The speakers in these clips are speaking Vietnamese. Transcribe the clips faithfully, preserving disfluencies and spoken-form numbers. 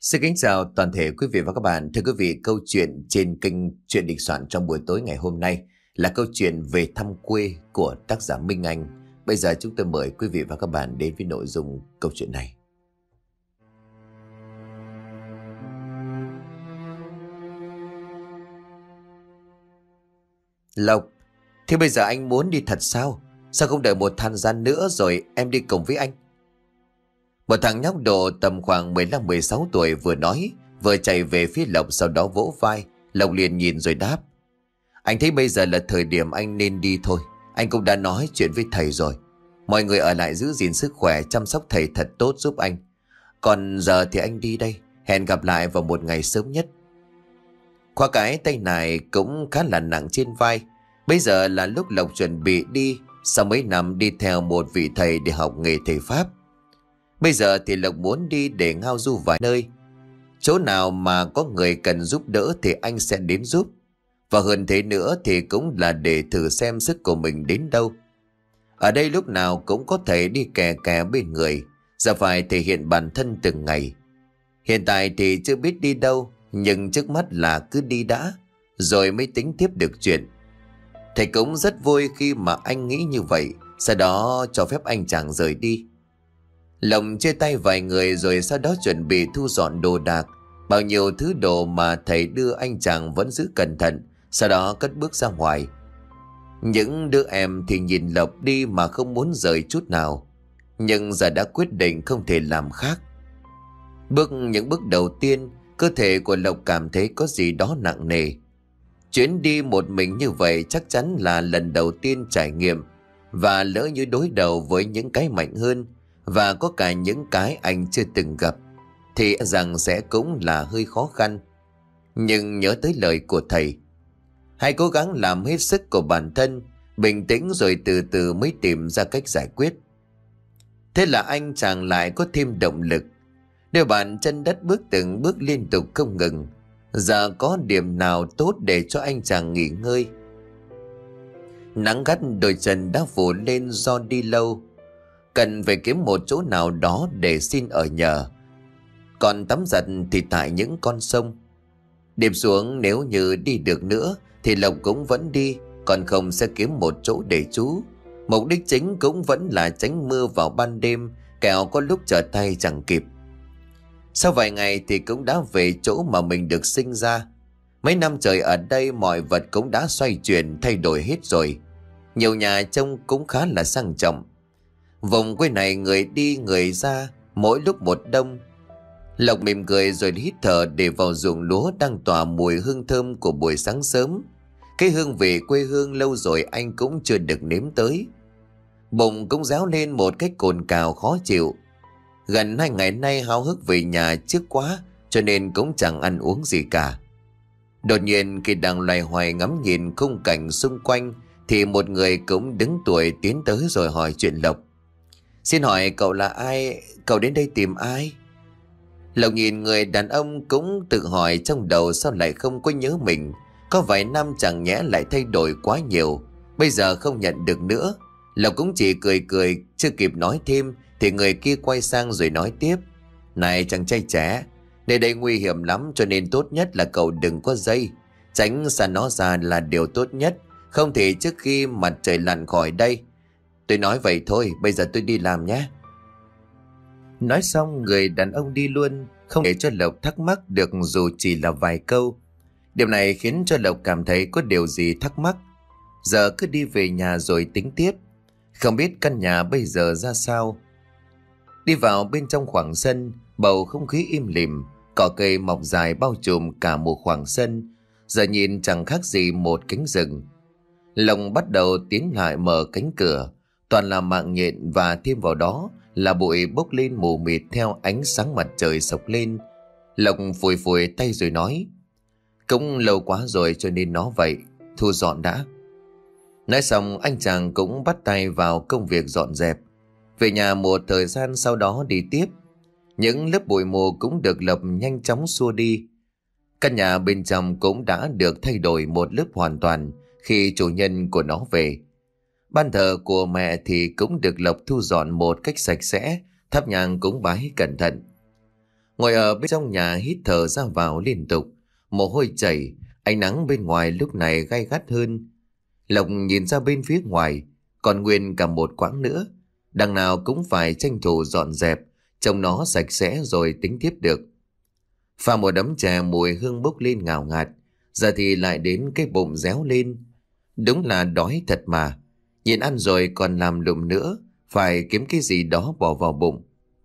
Xin kính chào toàn thể quý vị và các bạn. Thưa quý vị, câu chuyện trên kênh Chuyện Đình Soạn trong buổi tối ngày hôm nay là câu chuyện về thăm quê của tác giả Minh Anh. Bây giờ chúng tôi mời quý vị và các bạn đến với nội dung câu chuyện này. Lộc, thế bây giờ anh muốn đi thật sao? Sao không đợi một thời gian nữa rồi em đi cùng với anh? Một thằng nhóc độ tầm khoảng mười lăm mười sáu tuổi vừa nói, vừa chạy về phía Lộc, sau đó vỗ vai. Lộc liền nhìn rồi đáp: Anh thấy bây giờ là thời điểm anh nên đi thôi. Anh cũng đã nói chuyện với thầy rồi. Mọi người ở lại giữ gìn sức khỏe, chăm sóc thầy thật tốt giúp anh. Còn giờ thì anh đi đây. Hẹn gặp lại vào một ngày sớm nhất. Khoa cái tay này cũng khá là nặng trên vai. Bây giờ là lúc Lộc chuẩn bị đi, sau mấy năm đi theo một vị thầy để học nghề thầy Pháp. Bây giờ thì Lộc muốn đi để ngao du vài nơi. Chỗ nào mà có người cần giúp đỡ thì anh sẽ đến giúp. Và hơn thế nữa thì cũng là để thử xem sức của mình đến đâu. Ở đây lúc nào cũng có thể đi kè kè bên người, giờ phải thể hiện bản thân từng ngày. Hiện tại thì chưa biết đi đâu, nhưng trước mắt là cứ đi đã, rồi mới tính tiếp được chuyện. Thầy cũng rất vui khi mà anh nghĩ như vậy, sau đó cho phép anh chàng rời đi. Lộc chia tay vài người rồi sau đó chuẩn bị thu dọn đồ đạc. Bao nhiêu thứ đồ mà thầy đưa anh chàng vẫn giữ cẩn thận, sau đó cất bước ra ngoài. Những đứa em thì nhìn Lộc đi mà không muốn rời chút nào, nhưng giờ đã quyết định không thể làm khác. Bước những bước đầu tiên, cơ thể của Lộc cảm thấy có gì đó nặng nề. Chuyến đi một mình như vậy chắc chắn là lần đầu tiên trải nghiệm, và lỡ như đối đầu với những cái mạnh hơn và có cả những cái anh chưa từng gặp thì rằng sẽ cũng là hơi khó khăn. Nhưng nhớ tới lời của thầy, hãy cố gắng làm hết sức của bản thân, bình tĩnh rồi từ từ mới tìm ra cách giải quyết. Thế là anh chàng lại có thêm động lực. Đeo bàn chân đất bước từng bước liên tục không ngừng. Giờ có điểm nào tốt để cho anh chàng nghỉ ngơi? Nắng gắt đôi chân đã phủ lên do đi lâu, cần phải kiếm một chỗ nào đó để xin ở nhờ. Còn tắm giặt thì tại những con sông. Đêm xuống nếu như đi được nữa thì Lộc cũng vẫn đi, còn không sẽ kiếm một chỗ để trú. Mục đích chính cũng vẫn là tránh mưa vào ban đêm, kẻo có lúc trở tay chẳng kịp. Sau vài ngày thì cũng đã về chỗ mà mình được sinh ra. Mấy năm trời ở đây mọi vật cũng đã xoay chuyển, thay đổi hết rồi. Nhiều nhà trông cũng khá là sang trọng. Vùng quê này người đi người ra, mỗi lúc một đông. Lộc mỉm cười rồi hít thở để vào ruộng lúa đang tỏa mùi hương thơm của buổi sáng sớm. Cái hương vị quê hương lâu rồi anh cũng chưa được nếm tới. Bụng cũng réo lên một cách cồn cào khó chịu. Gần hai ngày nay háo hức về nhà trước quá, cho nên cũng chẳng ăn uống gì cả. Đột nhiên khi đang loay hoay ngắm nhìn khung cảnh xung quanh thì một người cũng đứng tuổi tiến tới rồi hỏi chuyện Lộc. Xin hỏi cậu là ai? Cậu đến đây tìm ai? Lộc nhìn người đàn ông cũng tự hỏi trong đầu sao lại không có nhớ mình. Có vài năm chẳng nhẽ lại thay đổi quá nhiều, bây giờ không nhận được nữa. Lộc cũng chỉ cười cười, chưa kịp nói thêm thì người kia quay sang rồi nói tiếp. Này chàng trai trẻ, nơi đây nguy hiểm lắm, cho nên tốt nhất là cậu đừng có dây. Tránh xa nó ra là điều tốt nhất, không thì trước khi mặt trời lặn khỏi đây. Tôi nói vậy thôi, bây giờ tôi đi làm nhé. Nói xong người đàn ông đi luôn, không để cho Lộc thắc mắc được dù chỉ là vài câu. Điều này khiến cho Lộc cảm thấy có điều gì thắc mắc. Giờ cứ đi về nhà rồi tính tiếp. Không biết căn nhà bây giờ ra sao. Đi vào bên trong khoảng sân, bầu không khí im lìm, cỏ cây mọc dài bao trùm cả một khoảng sân, giờ nhìn chẳng khác gì một cánh rừng. Lộc bắt đầu tiến lại mở cánh cửa, toàn là mạng nhện và thêm vào đó là bụi bốc lên mù mịt theo ánh sáng mặt trời sộc lên. Lộc phủi phủi tay rồi nói: Cũng lâu quá rồi cho nên nó vậy, thu dọn đã. Nói xong anh chàng cũng bắt tay vào công việc dọn dẹp. Về nhà một thời gian sau đó đi tiếp. Những lớp bụi mù cũng được Lộc nhanh chóng xua đi. Căn nhà bên trong cũng đã được thay đổi một lớp hoàn toàn khi chủ nhân của nó về. Ban thờ của mẹ thì cũng được Lộc thu dọn một cách sạch sẽ, thắp nhang cúng bái cẩn thận. Ngồi ở bên trong nhà hít thở ra vào liên tục, mồ hôi chảy, ánh nắng bên ngoài lúc này gay gắt hơn. Lộc nhìn ra bên phía ngoài, còn nguyên cả một quãng nữa. Đằng nào cũng phải tranh thủ dọn dẹp, trông nó sạch sẽ rồi tính tiếp được. Pha một đấm chè mùi hương bốc lên ngào ngạt, giờ thì lại đến cái bụng réo lên. Đúng là đói thật mà, nhìn ăn rồi còn làm lụm nữa, phải kiếm cái gì đó bỏ vào bụng.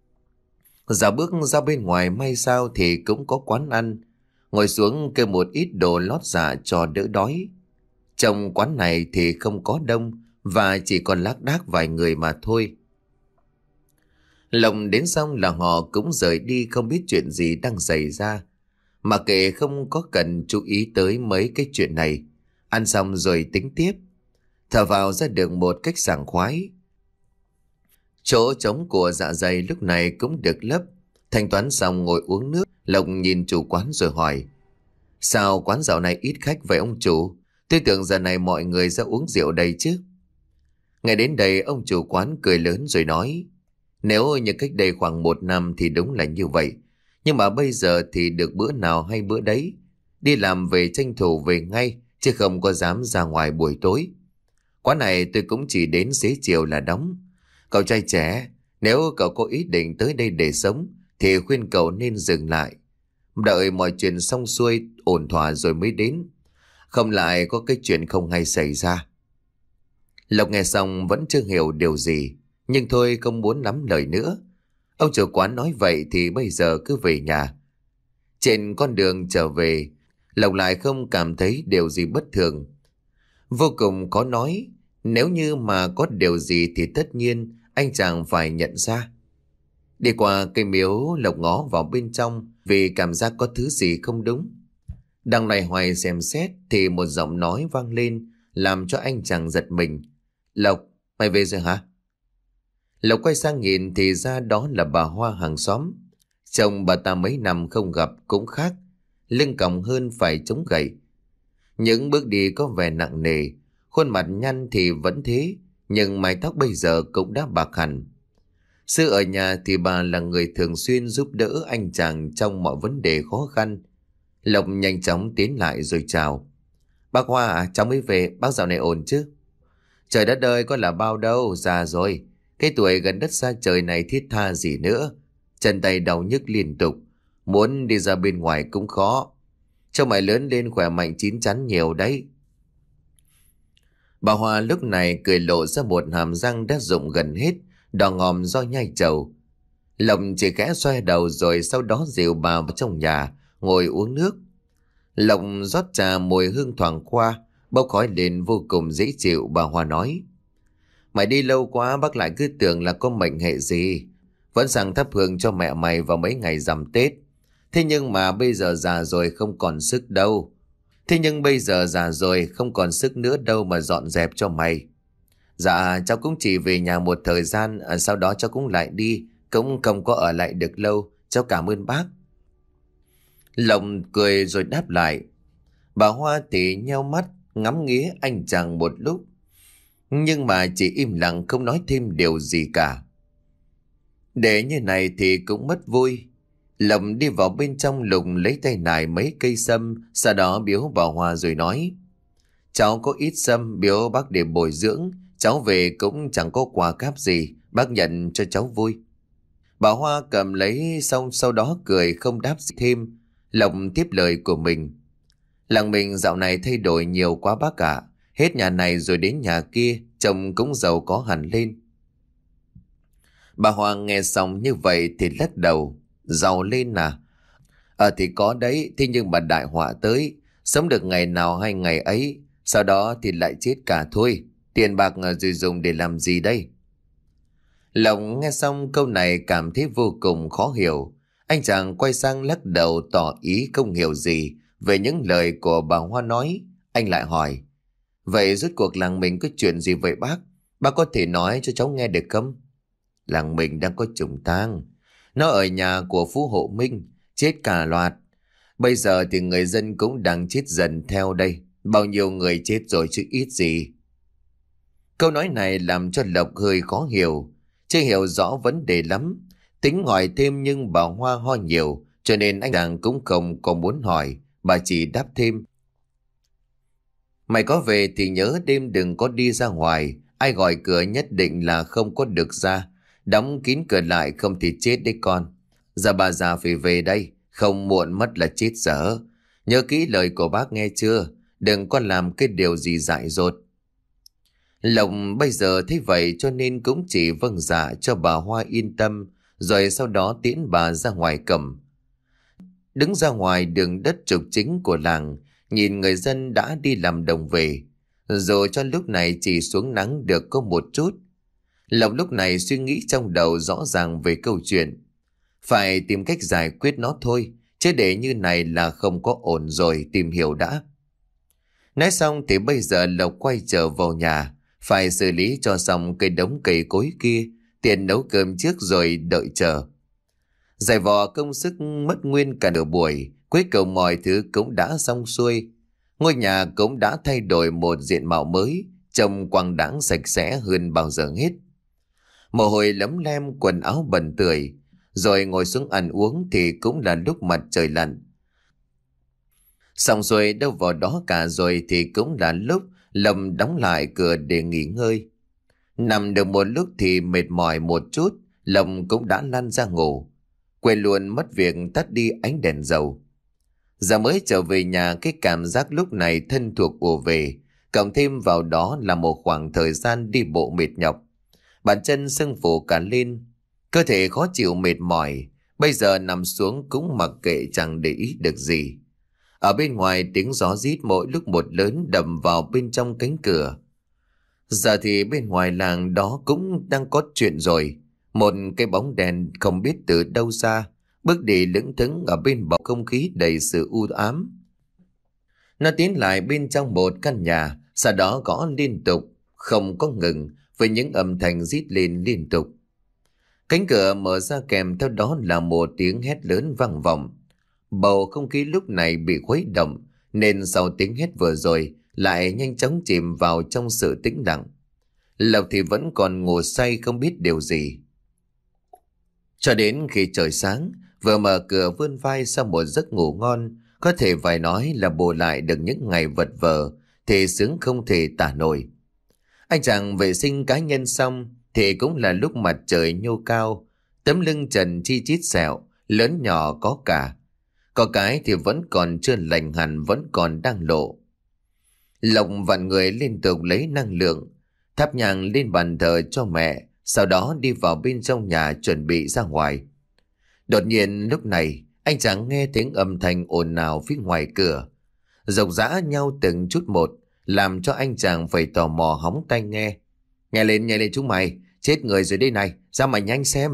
Dạo bước ra bên ngoài may sao thì cũng có quán ăn, ngồi xuống kêu một ít đồ lót dạ cho đỡ đói. Trong quán này thì không có đông và chỉ còn lác đác vài người mà thôi. Lộc đến xong là họ cũng rời đi, không biết chuyện gì đang xảy ra. Mà kệ không có cần chú ý tới mấy cái chuyện này. Ăn xong rồi tính tiếp. Thở vào ra được một cách sảng khoái. Chỗ trống của dạ dày lúc này cũng được lấp. Thanh toán xong ngồi uống nước. Lộc nhìn chủ quán rồi hỏi: sao quán dạo này ít khách vậy ông chủ? Tôi tưởng giờ này mọi người ra uống rượu đây chứ. Ngay đến đây ông chủ quán cười lớn rồi nói: nếu như cách đây khoảng một năm thì đúng là như vậy. Nhưng mà bây giờ thì được bữa nào hay bữa đấy. Đi làm về tranh thủ về ngay, chứ không có dám ra ngoài buổi tối. Quán này tôi cũng chỉ đến xế chiều là đóng. Cậu trai trẻ, nếu cậu có ý định tới đây để sống thì khuyên cậu nên dừng lại. Đợi mọi chuyện xong xuôi ổn thỏa rồi mới đến. Không lại có cái chuyện không hay xảy ra. Lộc nghe xong vẫn chưa hiểu điều gì, nhưng thôi không muốn nắm lời nữa. Ông chủ quán nói vậy thì bây giờ cứ về nhà. Trên con đường trở về, Lộc lại không cảm thấy điều gì bất thường. Vô cùng khó nói, nếu như mà có điều gì thì tất nhiên anh chàng phải nhận ra. Đi qua cây miếu, Lộc ngó vào bên trong vì cảm giác có thứ gì không đúng. Đang loay hoay xem xét thì một giọng nói vang lên làm cho anh chàng giật mình. Lộc, mày về rồi hả? Lộc quay sang nhìn thì ra đó là bà Hoa hàng xóm. Chồng bà ta mấy năm không gặp cũng khác, lưng còng hơn phải chống gậy. Những bước đi có vẻ nặng nề, khuôn mặt nhăn thì vẫn thế, nhưng mái tóc bây giờ cũng đã bạc hẳn. Xưa ở nhà thì bà là người thường xuyên giúp đỡ anh chàng trong mọi vấn đề khó khăn. Lộc nhanh chóng tiến lại rồi chào. Bác Hoa à, cháu mới về, bác dạo này ổn chứ? Trời đất ơi, có là bao đâu, già rồi. Cái tuổi gần đất xa trời này thiết tha gì nữa. Chân tay đau nhức liên tục, muốn đi ra bên ngoài cũng khó. Cho mày lớn lên khỏe mạnh chín chắn nhiều đấy. Bà Hoa lúc này cười lộ ra một hàm răng đã rụng gần hết, đỏ ngòm do nhai trầu. Lộc chỉ khẽ xoay đầu rồi sau đó dìu bà vào trong nhà ngồi uống nước. Lộc rót trà mùi hương thoảng qua, bốc khói lên vô cùng dễ chịu. Bà Hoa nói: mày đi lâu quá bác lại cứ tưởng là có mệnh hệ gì. Vẫn sang thắp hương cho mẹ mày vào mấy ngày rằm Tết. Thế nhưng mà bây giờ già rồi không còn sức đâu. Thế nhưng bây giờ già rồi không còn sức nữa đâu mà dọn dẹp cho mày. Dạ cháu cũng chỉ về nhà một thời gian, à, sau đó cháu cũng lại đi, cũng không có ở lại được lâu. Cháu cảm ơn bác. Lộc cười rồi đáp lại. Bà Hoa thì nheo mắt ngắm nghía anh chàng một lúc, nhưng mà chỉ im lặng không nói thêm điều gì cả. Để như này thì cũng mất vui. Lộc đi vào bên trong lục lấy tay nải mấy cây sâm, sau đó biếu bà Hoa rồi nói: cháu có ít sâm biếu bác để bồi dưỡng, cháu về cũng chẳng có quà cáp gì, bác nhận cho cháu vui. Bà Hoa cầm lấy xong sau đó cười không đáp gì thêm. Lộc tiếp lời của mình: làng mình dạo này thay đổi nhiều quá bác ạ. Hết nhà này rồi đến nhà kia, chồng cũng giàu có hẳn lên. Bà Hoa nghe xong như vậy thì lắc đầu. Giàu lên à? Ờ thì có đấy, thế nhưng mà đại họa tới, sống được ngày nào hay ngày ấy, sau đó thì lại chết cả thôi. Tiền bạc rồi dùng để làm gì đây? Lộc nghe xong câu này cảm thấy vô cùng khó hiểu. Anh chàng quay sang lắc đầu tỏ ý không hiểu gì về những lời của bà Hoa nói. Anh lại hỏi: vậy rốt cuộc làng mình có chuyện gì vậy bác? Bác có thể nói cho cháu nghe được không? Làng mình đang có trùng tang. Nó ở nhà của Phú Hộ Minh, chết cả loạt. Bây giờ thì người dân cũng đang chết dần theo đây. Bao nhiêu người chết rồi chứ ít gì. Câu nói này làm cho Lộc hơi khó hiểu, chưa hiểu rõ vấn đề lắm. Tính hỏi thêm nhưng bà Hoa ho nhiều, cho nên anh chàng cũng không có muốn hỏi. Bà chỉ đáp thêm: mày có về thì nhớ đêm đừng có đi ra ngoài. Ai gọi cửa nhất định là không có được ra. Đóng kín cửa lại không thì chết đấy con. Giờ bà già phải về đây, không muộn mất là chết dở. Nhớ kỹ lời của bác nghe chưa? Đừng có làm cái điều gì dại dột. Lộc bây giờ thấy vậy cho nên cũng chỉ vâng dạ cho bà Hoa yên tâm, rồi sau đó tiễn bà ra ngoài cầm. Đứng ra ngoài đường đất trục chính của làng, nhìn người dân đã đi làm đồng về, rồi cho lúc này chỉ xuống nắng được có một chút. Lộc lúc này suy nghĩ trong đầu rõ ràng về câu chuyện. Phải tìm cách giải quyết nó thôi, chứ để như này là không có ổn rồi, tìm hiểu đã. Nói xong thì bây giờ Lộc quay trở vào nhà, phải xử lý cho xong cây đống cây cối kia, tiền nấu cơm trước rồi đợi chờ. Giải vò công sức mất nguyên cả nửa buổi, cuối cùng mọi thứ cũng đã xong xuôi. Ngôi nhà cũng đã thay đổi một diện mạo mới, trông quang đãng sạch sẽ hơn bao giờ hết. Mồ hôi lấm lem, quần áo bẩn tưởi, rồi ngồi xuống ăn uống thì cũng là lúc mặt trời lặn. Xong rồi đâu vào đó cả rồi thì cũng là lúc Lâm đóng lại cửa để nghỉ ngơi. Nằm được một lúc thì mệt mỏi một chút, Lâm cũng đã lăn ra ngủ, quên luôn mất việc tắt đi ánh đèn dầu. Giờ mới trở về nhà, cái cảm giác lúc này thân thuộc ùa về, cộng thêm vào đó là một khoảng thời gian đi bộ mệt nhọc. Bàn chân sưng phù cả lên, cơ thể khó chịu mệt mỏi, bây giờ nằm xuống cũng mặc kệ chẳng để ý được gì. Ở bên ngoài tiếng gió rít mỗi lúc một lớn đầm vào bên trong cánh cửa. Giờ thì bên ngoài làng đó cũng đang có chuyện rồi. Một cái bóng đèn không biết từ đâu ra, bước đi lững thững ở bên bầu không khí đầy sự u ám. Nó tiến lại bên trong một căn nhà, sau đó gõ liên tục, không có ngừng, với những âm thanh rít lên liên tục. Cánh cửa mở ra kèm theo đó là một tiếng hét lớn vang vọng. Bầu không khí lúc này bị khuấy động, nên sau tiếng hét vừa rồi lại nhanh chóng chìm vào trong sự tĩnh lặng. Lộc thì vẫn còn ngủ say không biết điều gì. Cho đến khi trời sáng, vừa mở cửa vươn vai sau một giấc ngủ ngon, có thể phải nói là bù lại được những ngày vật vờ, thì sướng không thể tả nổi. Anh chàng vệ sinh cá nhân xong thì cũng là lúc mặt trời nhô cao, tấm lưng trần chi chít sẹo, lớn nhỏ có cả. Có cái thì vẫn còn chưa lành hẳn, vẫn còn đang lộ. Lộc vặn người liên tục lấy năng lượng, thắp nhang lên bàn thờ cho mẹ, sau đó đi vào bên trong nhà chuẩn bị ra ngoài. Đột nhiên lúc này anh chàng nghe tiếng âm thanh ồn ào phía ngoài cửa, rộc rã nhau từng chút một, làm cho anh chàng phải tò mò hóng tai nghe. Nghe lên, nghe lên chúng mày, chết người rồi đây này, ra mà nhanh xem.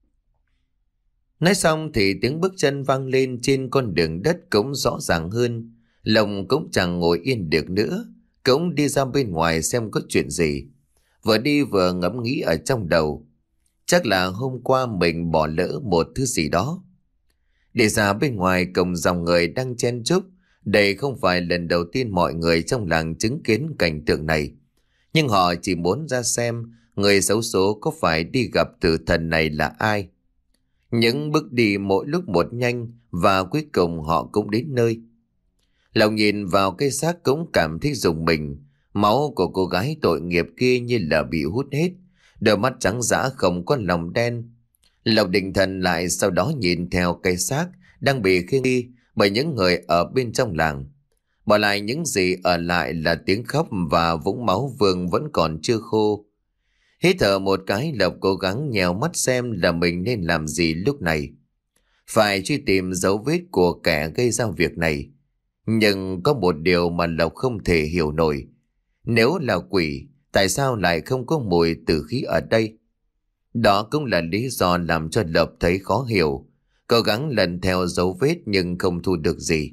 Nói xong thì tiếng bước chân vang lên trên con đường đất cũng rõ ràng hơn. Lòng cũng chẳng ngồi yên được nữa, cũng đi ra bên ngoài xem có chuyện gì. Vừa đi vừa ngẫm nghĩ ở trong đầu, chắc là hôm qua mình bỏ lỡ một thứ gì đó. Để ra bên ngoài cổng dòng người đang chen chúc, đây không phải lần đầu tiên mọi người trong làng chứng kiến cảnh tượng này. Nhưng họ chỉ muốn ra xem người xấu số có phải đi gặp tử thần này là ai. Những bước đi mỗi lúc một nhanh và cuối cùng họ cũng đến nơi. Lòng nhìn vào cái xác cũng cảm thấy rùng mình. Máu của cô gái tội nghiệp kia như là bị hút hết, đôi mắt trắng dã không có lòng đen. Lộc định thần lại, sau đó nhìn theo cái xác đang bị khiêng đi bởi những người ở bên trong làng. Bỏ lại những gì ở lại là tiếng khóc và vũng máu vương vẫn còn chưa khô. Hít thở một cái, Lộc cố gắng nhèo mắt xem là mình nên làm gì lúc này. Phải truy tìm dấu vết của kẻ gây ra việc này. Nhưng có một điều mà Lộc không thể hiểu nổi. Nếu là quỷ, tại sao lại không có mùi tử khí ở đây? Đó cũng là lý do làm cho Lộc thấy khó hiểu. Cố gắng lần theo dấu vết nhưng không thu được gì.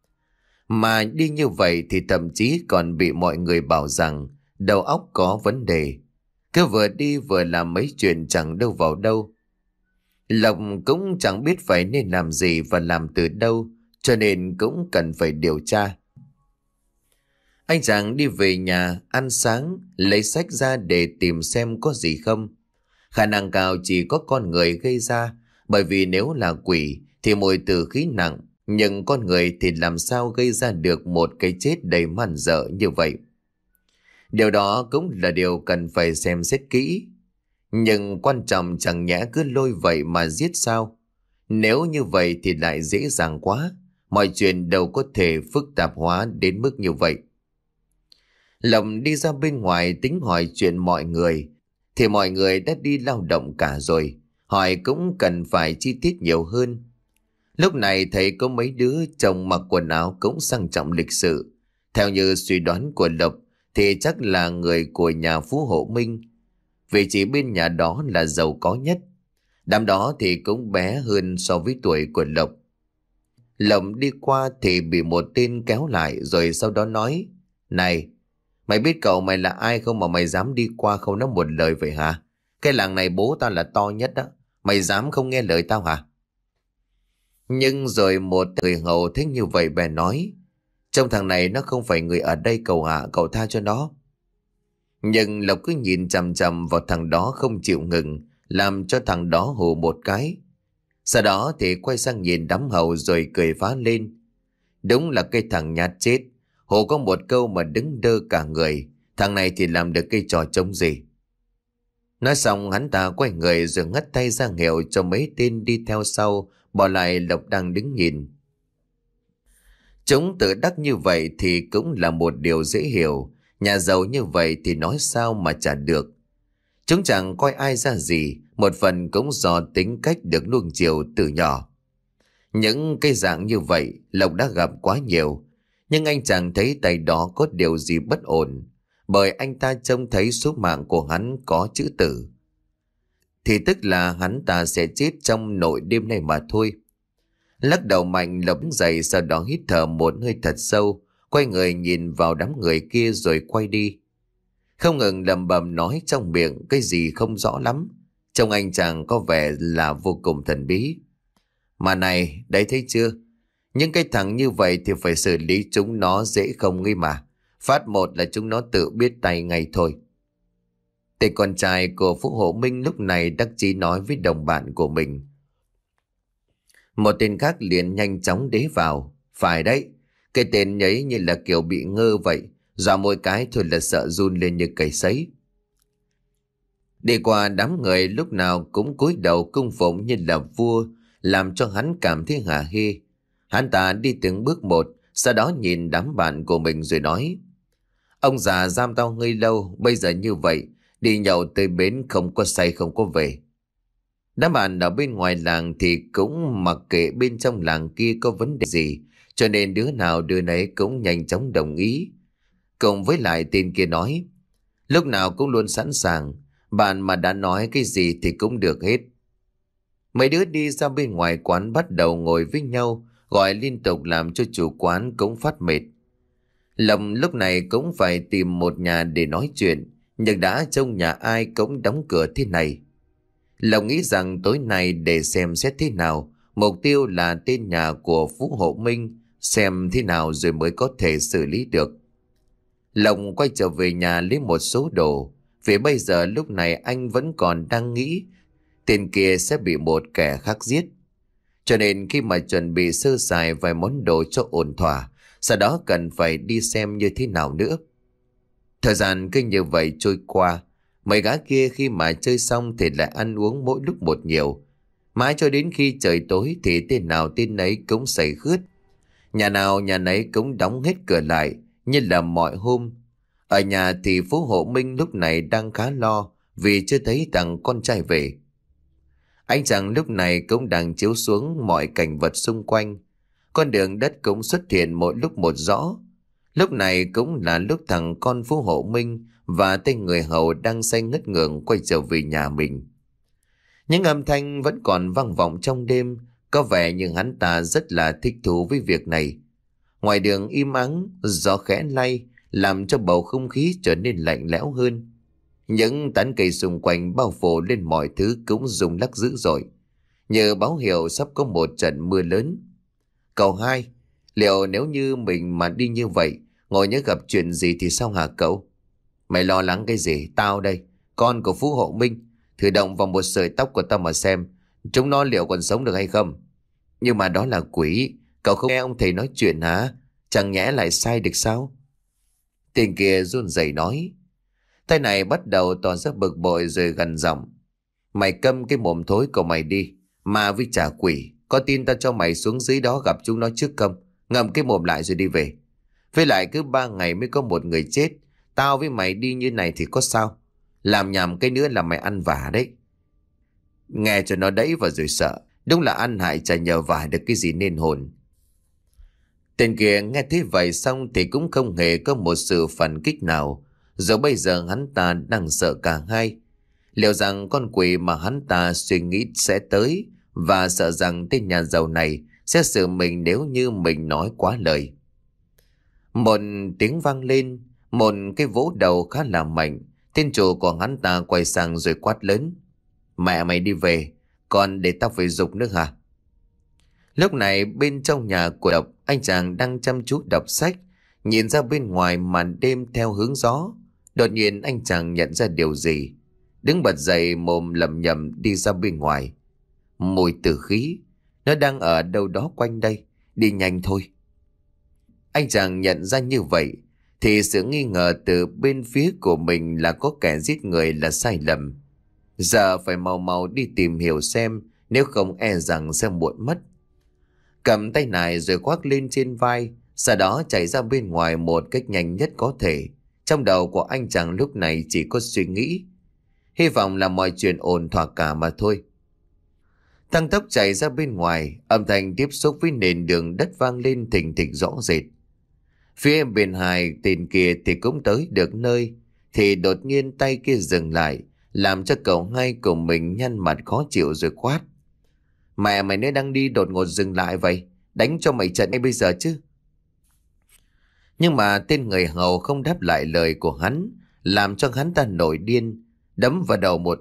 Mà đi như vậy thì thậm chí còn bị mọi người bảo rằng đầu óc có vấn đề. Cứ vừa đi vừa làm mấy chuyện chẳng đâu vào đâu. Lộc cũng chẳng biết phải nên làm gì và làm từ đâu, cho nên cũng cần phải điều tra. Anh chàng đi về nhà, ăn sáng, lấy sách ra để tìm xem có gì không. Khả năng cao chỉ có con người gây ra, Bởi vì nếu là quỷ thì mùi tử khí nặng, nhưng con người thì làm sao gây ra được một cái chết đầy man dợ như vậy. Điều đó cũng là điều cần phải xem xét kỹ. Nhưng quan trọng chẳng nhẽ cứ lôi vậy mà giết sao? Nếu như vậy thì lại dễ dàng quá. Mọi chuyện đâu có thể phức tạp hóa đến mức như vậy. Lộc đi ra bên ngoài tính hỏi chuyện mọi người, thì mọi người đã đi lao động cả rồi. Hỏi cũng cần phải chi tiết nhiều hơn. Lúc này thấy có mấy đứa chồng mặc quần áo cũng sang trọng lịch sự. Theo như suy đoán của Lộc thì chắc là người của nhà Phú Hộ Minh. Vị trí bên nhà đó là giàu có nhất. Đám đó thì cũng bé hơn so với tuổi của Lộc. Lộc đi qua thì bị một tên kéo lại rồi sau đó nói: Này, mày biết cậu mày là ai không mà mày dám đi qua không nói một lời vậy hả? Cái làng này bố tao là to nhất đó. Mày dám không nghe lời tao hả? Nhưng rồi một người hầu thích như vậy bèn nói: Trong thằng này nó không phải người ở đây cậu ạ, cậu tha cho nó. Nhưng Lộc cứ nhìn chằm chằm vào thằng đó không chịu ngừng, làm cho thằng đó hù một cái. Sau đó thì quay sang nhìn đám hầu rồi cười phá lên. Đúng là cái thằng nhát chết. Hù có một câu mà đứng đơ cả người. Thằng này thì làm được cái trò trống gì? Nói xong hắn ta quay người rồi ngắt tay ra hiệu cho mấy tên đi theo sau, bỏ lại Lộc đang đứng nhìn. Chúng tự đắc như vậy thì cũng là một điều dễ hiểu. Nhà giàu như vậy thì nói sao mà trả được. Chúng chẳng coi ai ra gì, một phần cũng do tính cách được nuông chiều từ nhỏ. Những cái dạng như vậy Lộc đã gặp quá nhiều. Nhưng anh chàng thấy tay đó có điều gì bất ổn, bởi anh ta trông thấy số mạng của hắn có chữ tử. Thì tức là hắn ta sẽ chết trong nội đêm nay mà thôi. Lắc đầu mạnh, Lộc đứng dậy, sau đó hít thở một hơi thật sâu, quay người nhìn vào đám người kia rồi quay đi. Không ngừng lẩm bẩm nói trong miệng cái gì không rõ lắm. Trông anh chàng có vẻ là vô cùng thần bí. Mà này, đấy thấy chưa? Những cái thằng như vậy thì phải xử lý chúng nó dễ không nghi mà. Phát một là chúng nó tự biết tay ngay thôi. Tên con trai của Phú Hộ Minh lúc này đắc chí nói với đồng bạn của mình. Một tên khác liền nhanh chóng đế vào. Phải đấy, cái tên nhấy như là kiểu bị ngơ vậy. Dọa mỗi cái thôi là sợ run lên như cầy sấy. Đi qua đám người lúc nào cũng cúi đầu cung phụng như là vua, làm cho hắn cảm thấy hả hê. Hắn ta đi từng bước một, sau đó nhìn đám bạn của mình rồi nói: Ông già giam tao ngây lâu, bây giờ như vậy, đi nhậu tới bến không có say không có về. Đám bạn ở bên ngoài làng thì cũng mặc kệ bên trong làng kia có vấn đề gì, cho nên đứa nào đứa nấy cũng nhanh chóng đồng ý. Cùng với lại tên kia nói: Lúc nào cũng luôn sẵn sàng, bạn mà đã nói cái gì thì cũng được hết. Mấy đứa đi ra bên ngoài quán bắt đầu ngồi với nhau, gọi liên tục làm cho chủ quán cũng phát mệt. Lộc lúc này cũng phải tìm một nhà để nói chuyện, nhưng đã trông nhà ai cũng đóng cửa thế này. Lộc nghĩ rằng tối nay để xem xét thế nào, mục tiêu là tên nhà của Phú Hộ Minh, xem thế nào rồi mới có thể xử lý được. Lộc quay trở về nhà lấy một số đồ, vì bây giờ lúc này anh vẫn còn đang nghĩ tên kia sẽ bị một kẻ khác giết. Cho nên khi mà chuẩn bị sơ sài vài món đồ cho ổn thỏa, sau đó cần phải đi xem như thế nào nữa. Thời gian cứ như vậy trôi qua, mấy gã kia khi mà chơi xong thì lại ăn uống mỗi lúc một nhiều. Mãi cho đến khi trời tối thì tên nào tên nấy cũng say khướt. Nhà nào nhà nấy cũng đóng hết cửa lại như là mọi hôm. Ở nhà thì Phú Hộ Minh lúc này đang khá lo vì chưa thấy thằng con trai về. Ánh chàng lúc này cũng đang chiếu xuống mọi cảnh vật xung quanh. Con đường đất cũng xuất hiện mỗi lúc một rõ. Lúc này cũng là lúc thằng con Phú Hộ Minh và tên người hầu đang say ngất ngưởng quay trở về nhà mình. Những âm thanh vẫn còn vang vọng trong đêm, có vẻ như hắn ta rất là thích thú với việc này. Ngoài đường im ắng, gió khẽ lay, làm cho bầu không khí trở nên lạnh lẽo hơn. Những tán cây xung quanh bao phủ lên mọi thứ cũng rung lắc dữ dội, như báo hiệu sắp có một trận mưa lớn. Cậu hai, liệu nếu như mình mà đi như vậy, ngồi nhớ gặp chuyện gì thì sao hả cậu? Mày lo lắng cái gì? Tao đây, con của Phú Hộ Minh. Thử động vào một sợi tóc của tao mà xem, Chúng nó liệu còn sống được hay không? Nhưng mà đó là quỷ. Cậu không nghe ông thầy nói chuyện hả? Chẳng nhẽ lại sai được sao? Tên kia run rẩy nói. Tay này bắt đầu tỏ ra bực bội rồi gằn giọng. Mày câm cái mồm thối của mày đi. Ma với trả quỷ. Có tin ta cho mày xuống dưới đó gặp chúng nó trước không? Ngậm cái mồm lại rồi đi về. Với lại cứ ba ngày mới có một người chết. Tao với mày đi như này thì có sao? Làm nhảm cái nữa là mày ăn vả đấy. Nghe cho nó đẫy vào rồi sợ. Đúng là ăn hại chả nhờ vả được cái gì nên hồn. Tên kia nghe thế vậy xong thì cũng không hề có một sự phản kích nào. Dẫu bây giờ hắn ta đang sợ cả hai. Liệu rằng con quỷ mà hắn ta suy nghĩ sẽ tới, và sợ rằng tên nhà giàu này sẽ xử mình nếu như mình nói quá lời. Một tiếng vang lên, một cái vỗ đầu khá là mạnh. Tên chủ của hắn ta quay sang rồi quát lớn. Mẹ mày đi về, còn để tao phải giục nữa hả? Lúc này bên trong nhà của Độc, anh chàng đang chăm chú đọc sách, nhìn ra bên ngoài màn đêm theo hướng gió. Đột nhiên anh chàng nhận ra điều gì, đứng bật dậy mồm lẩm nhẩm đi ra bên ngoài. Mùi tử khí, nó đang ở đâu đó quanh đây, đi nhanh thôi. Anh chàng nhận ra như vậy thì sự nghi ngờ từ bên phía của mình là có kẻ giết người là sai lầm. Giờ phải mau mau đi tìm hiểu xem, nếu không e rằng sẽ muộn mất. Cầm tay này rồi khoác lên trên vai, sau đó chạy ra bên ngoài một cách nhanh nhất có thể. Trong đầu của anh chàng lúc này chỉ có suy nghĩ, hy vọng là mọi chuyện ổn thỏa cả mà thôi. Tăng tốc chạy ra bên ngoài, âm thanh tiếp xúc với nền đường đất vang lên thình thịch rõ rệt. Phía bên hai tên kia thì cũng tới được nơi, thì đột nhiên tay kia dừng lại, làm cho cậu hai của mình nhăn mặt khó chịu rồi quát. Mẹ mày nơi đang đi đột ngột dừng lại vậy, đánh cho mày trận ngay bây giờ chứ. Nhưng mà tên người hầu không đáp lại lời của hắn, làm cho hắn ta nổi điên, đấm vào đầu một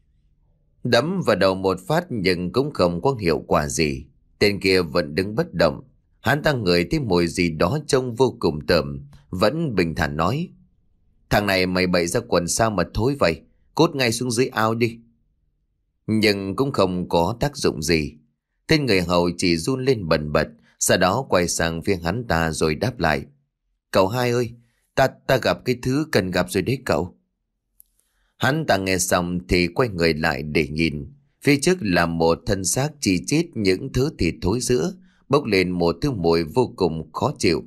đấm vào đầu một phát nhưng cũng không có hiệu quả gì. Tên kia vẫn đứng bất động, hắn ta ngửi thấy mùi gì đó trông vô cùng tởm, vẫn bình thản nói. Thằng này mày bậy ra quần sao mà thối vậy, cút ngay xuống dưới ao đi. Nhưng cũng không có tác dụng gì. Tên người hầu chỉ run lên bần bật, sau đó quay sang phía hắn ta rồi đáp lại. Cậu hai ơi, ta ta gặp cái thứ cần gặp rồi đấy cậu. Hắn ta nghe xong thì quay người lại để nhìn. Phía trước là một thân xác chi chít những thứ thịt thối rữa, bốc lên một thứ mùi vô cùng khó chịu.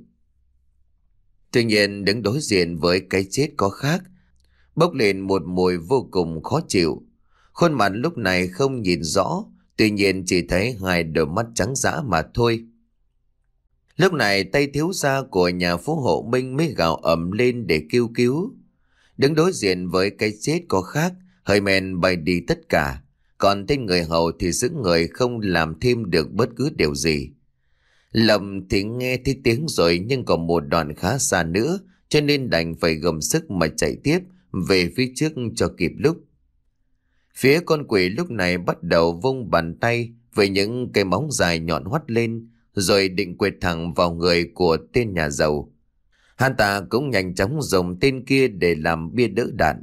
Tuy nhiên đứng đối diện với cái chết có khác, bốc lên một mùi vô cùng khó chịu. Khuôn mặt lúc này không nhìn rõ, tuy nhiên chỉ thấy hai đôi mắt trắng dã mà thôi. Lúc này tay thiếu gia của nhà phú hộ Minh mới gào ầm lên để kêu cứu. Đứng đối diện với cái chết có khác, hơi men bay đi tất cả. Còn tên người hầu thì giữ người không làm thêm được bất cứ điều gì. Lầm thì nghe thấy tiếng rồi nhưng còn một đoạn khá xa nữa, cho nên đành phải gồng sức mà chạy tiếp về phía trước cho kịp lúc. Phía con quỷ lúc này bắt đầu vung bàn tay với những cây móng dài nhọn hoắt lên, rồi định quệt thẳng vào người của tên nhà giàu. Hắn ta cũng nhanh chóng dùng tên kia để làm bia đỡ đạn.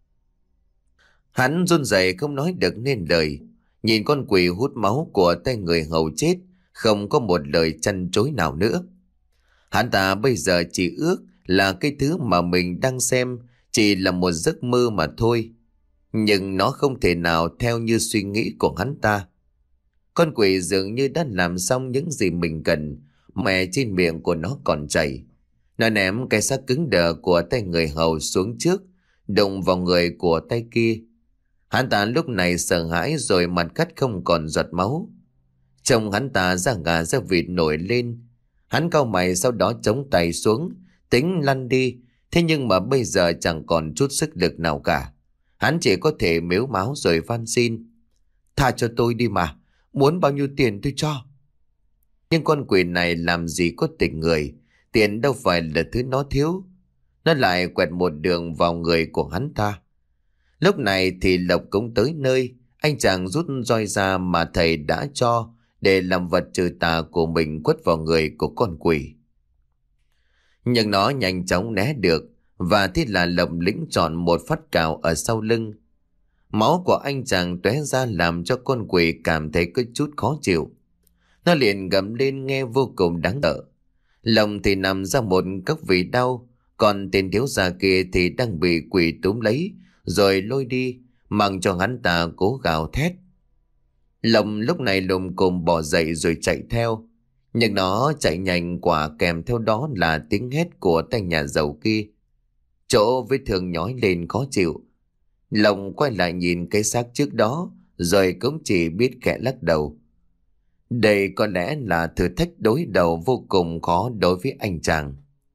Hắn run rẩy không nói được nên lời, nhìn con quỷ hút máu của tay người hầu chết, không có một lời chăn chối nào nữa. Hắn ta bây giờ chỉ ước là cái thứ mà mình đang xem chỉ là một giấc mơ mà thôi. Nhưng nó không thể nào theo như suy nghĩ của hắn ta. Con quỷ dường như đã làm xong những gì mình cần, mẹ trên miệng của nó còn chảy. Nó ném cái xác cứng đờ của tay người hầu xuống trước, đụng vào người của tay kia. Hắn ta lúc này sợ hãi rồi mặt cắt không còn giọt máu. Trông hắn ta da gà da vịt nổi lên. Hắn cau mày sau đó chống tay xuống, tính lăn đi. Thế nhưng mà bây giờ chẳng còn chút sức lực nào cả. Hắn chỉ có thể mếu máo rồi van xin. Tha cho tôi đi mà, muốn bao nhiêu tiền tôi cho. Nhưng con quỷ này làm gì có tình người, tiền đâu phải là thứ nó thiếu. Nó lại quẹt một đường vào người của hắn ta. Lúc này thì Lộc cũng tới nơi. Anh chàng rút roi ra mà thầy đã cho để làm vật trừ tà của mình quất vào người của con quỷ. Nhưng nó nhanh chóng né được, và thế là Lộc lĩnh chọn một phát cào ở sau lưng. Máu của anh chàng tóe ra làm cho con quỷ cảm thấy có chút khó chịu. Nó liền gầm lên nghe vô cùng đáng sợ. Lòng thì nằm ra một góc vì đau, còn tên thiếu gia kia thì đang bị quỷ túm lấy rồi lôi đi, mặc cho hắn ta cố gào thét. Lòng lúc này lùm cồm bò dậy rồi chạy theo, nhưng nó chạy nhanh quả kèm theo đó là tiếng hét của tay nhà giàu kia. Chỗ vết thương nhói lên khó chịu. Lòng quay lại nhìn cái xác trước đó rồi cũng chỉ biết khẽ lắc đầu. Đây có lẽ là thử thách đối đầu vô cùng khó đối với anh chàng.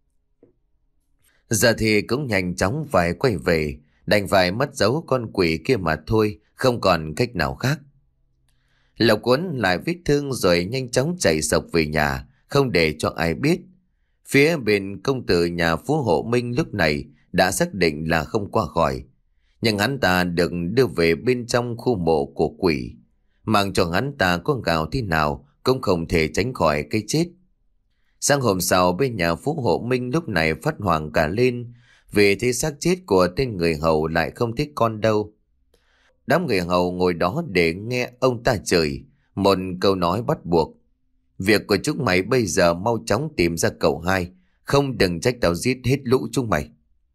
Giờ thì cũng nhanh chóng phải quay về, đành phải mất dấu con quỷ kia mà thôi, không còn cách nào khác. Lộc cuốn lại vết thương rồi nhanh chóng chạy sộc về nhà, không để cho ai biết. Phía bên công tử nhà phú hộ Minh lúc này đã xác định là không qua khỏi, nhưng hắn ta được đưa về bên trong khu mộ của quỷ. Mang cho hắn ta có gào thế nào cũng không thể tránh khỏi cái chết. Sáng hôm sau bên nhà phú hộ Minh lúc này phát hoảng cả lên, vì thấy xác chết của tên người hầu lại không thích con đâu. Đám người hầu ngồi đó để nghe ông ta chửi một câu nói bắt buộc: việc của chúng mày bây giờ mau chóng tìm ra cậu hai, không đừng trách tao giết hết lũ chúng mày.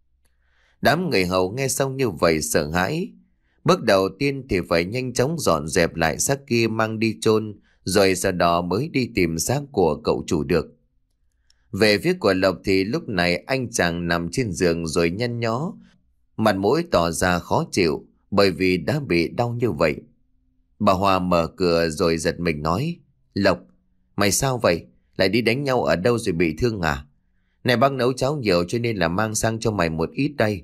Đám người hầu nghe xong như vậy sợ hãi. Bước đầu tiên thì phải nhanh chóng dọn dẹp lại xác kia mang đi chôn, rồi sau đó mới đi tìm xác của cậu chủ được. Về phía của Lộc thì lúc này anh chàng nằm trên giường rồi nhăn nhó, mặt mũi tỏ ra khó chịu bởi vì đã bị đau như vậy. Bà Hòa mở cửa rồi giật mình nói: Lộc, mày sao vậy? Lại đi đánh nhau ở đâu rồi bị thương à? Này bác nấu cháo nhiều cho nên là mang sang cho mày một ít đây.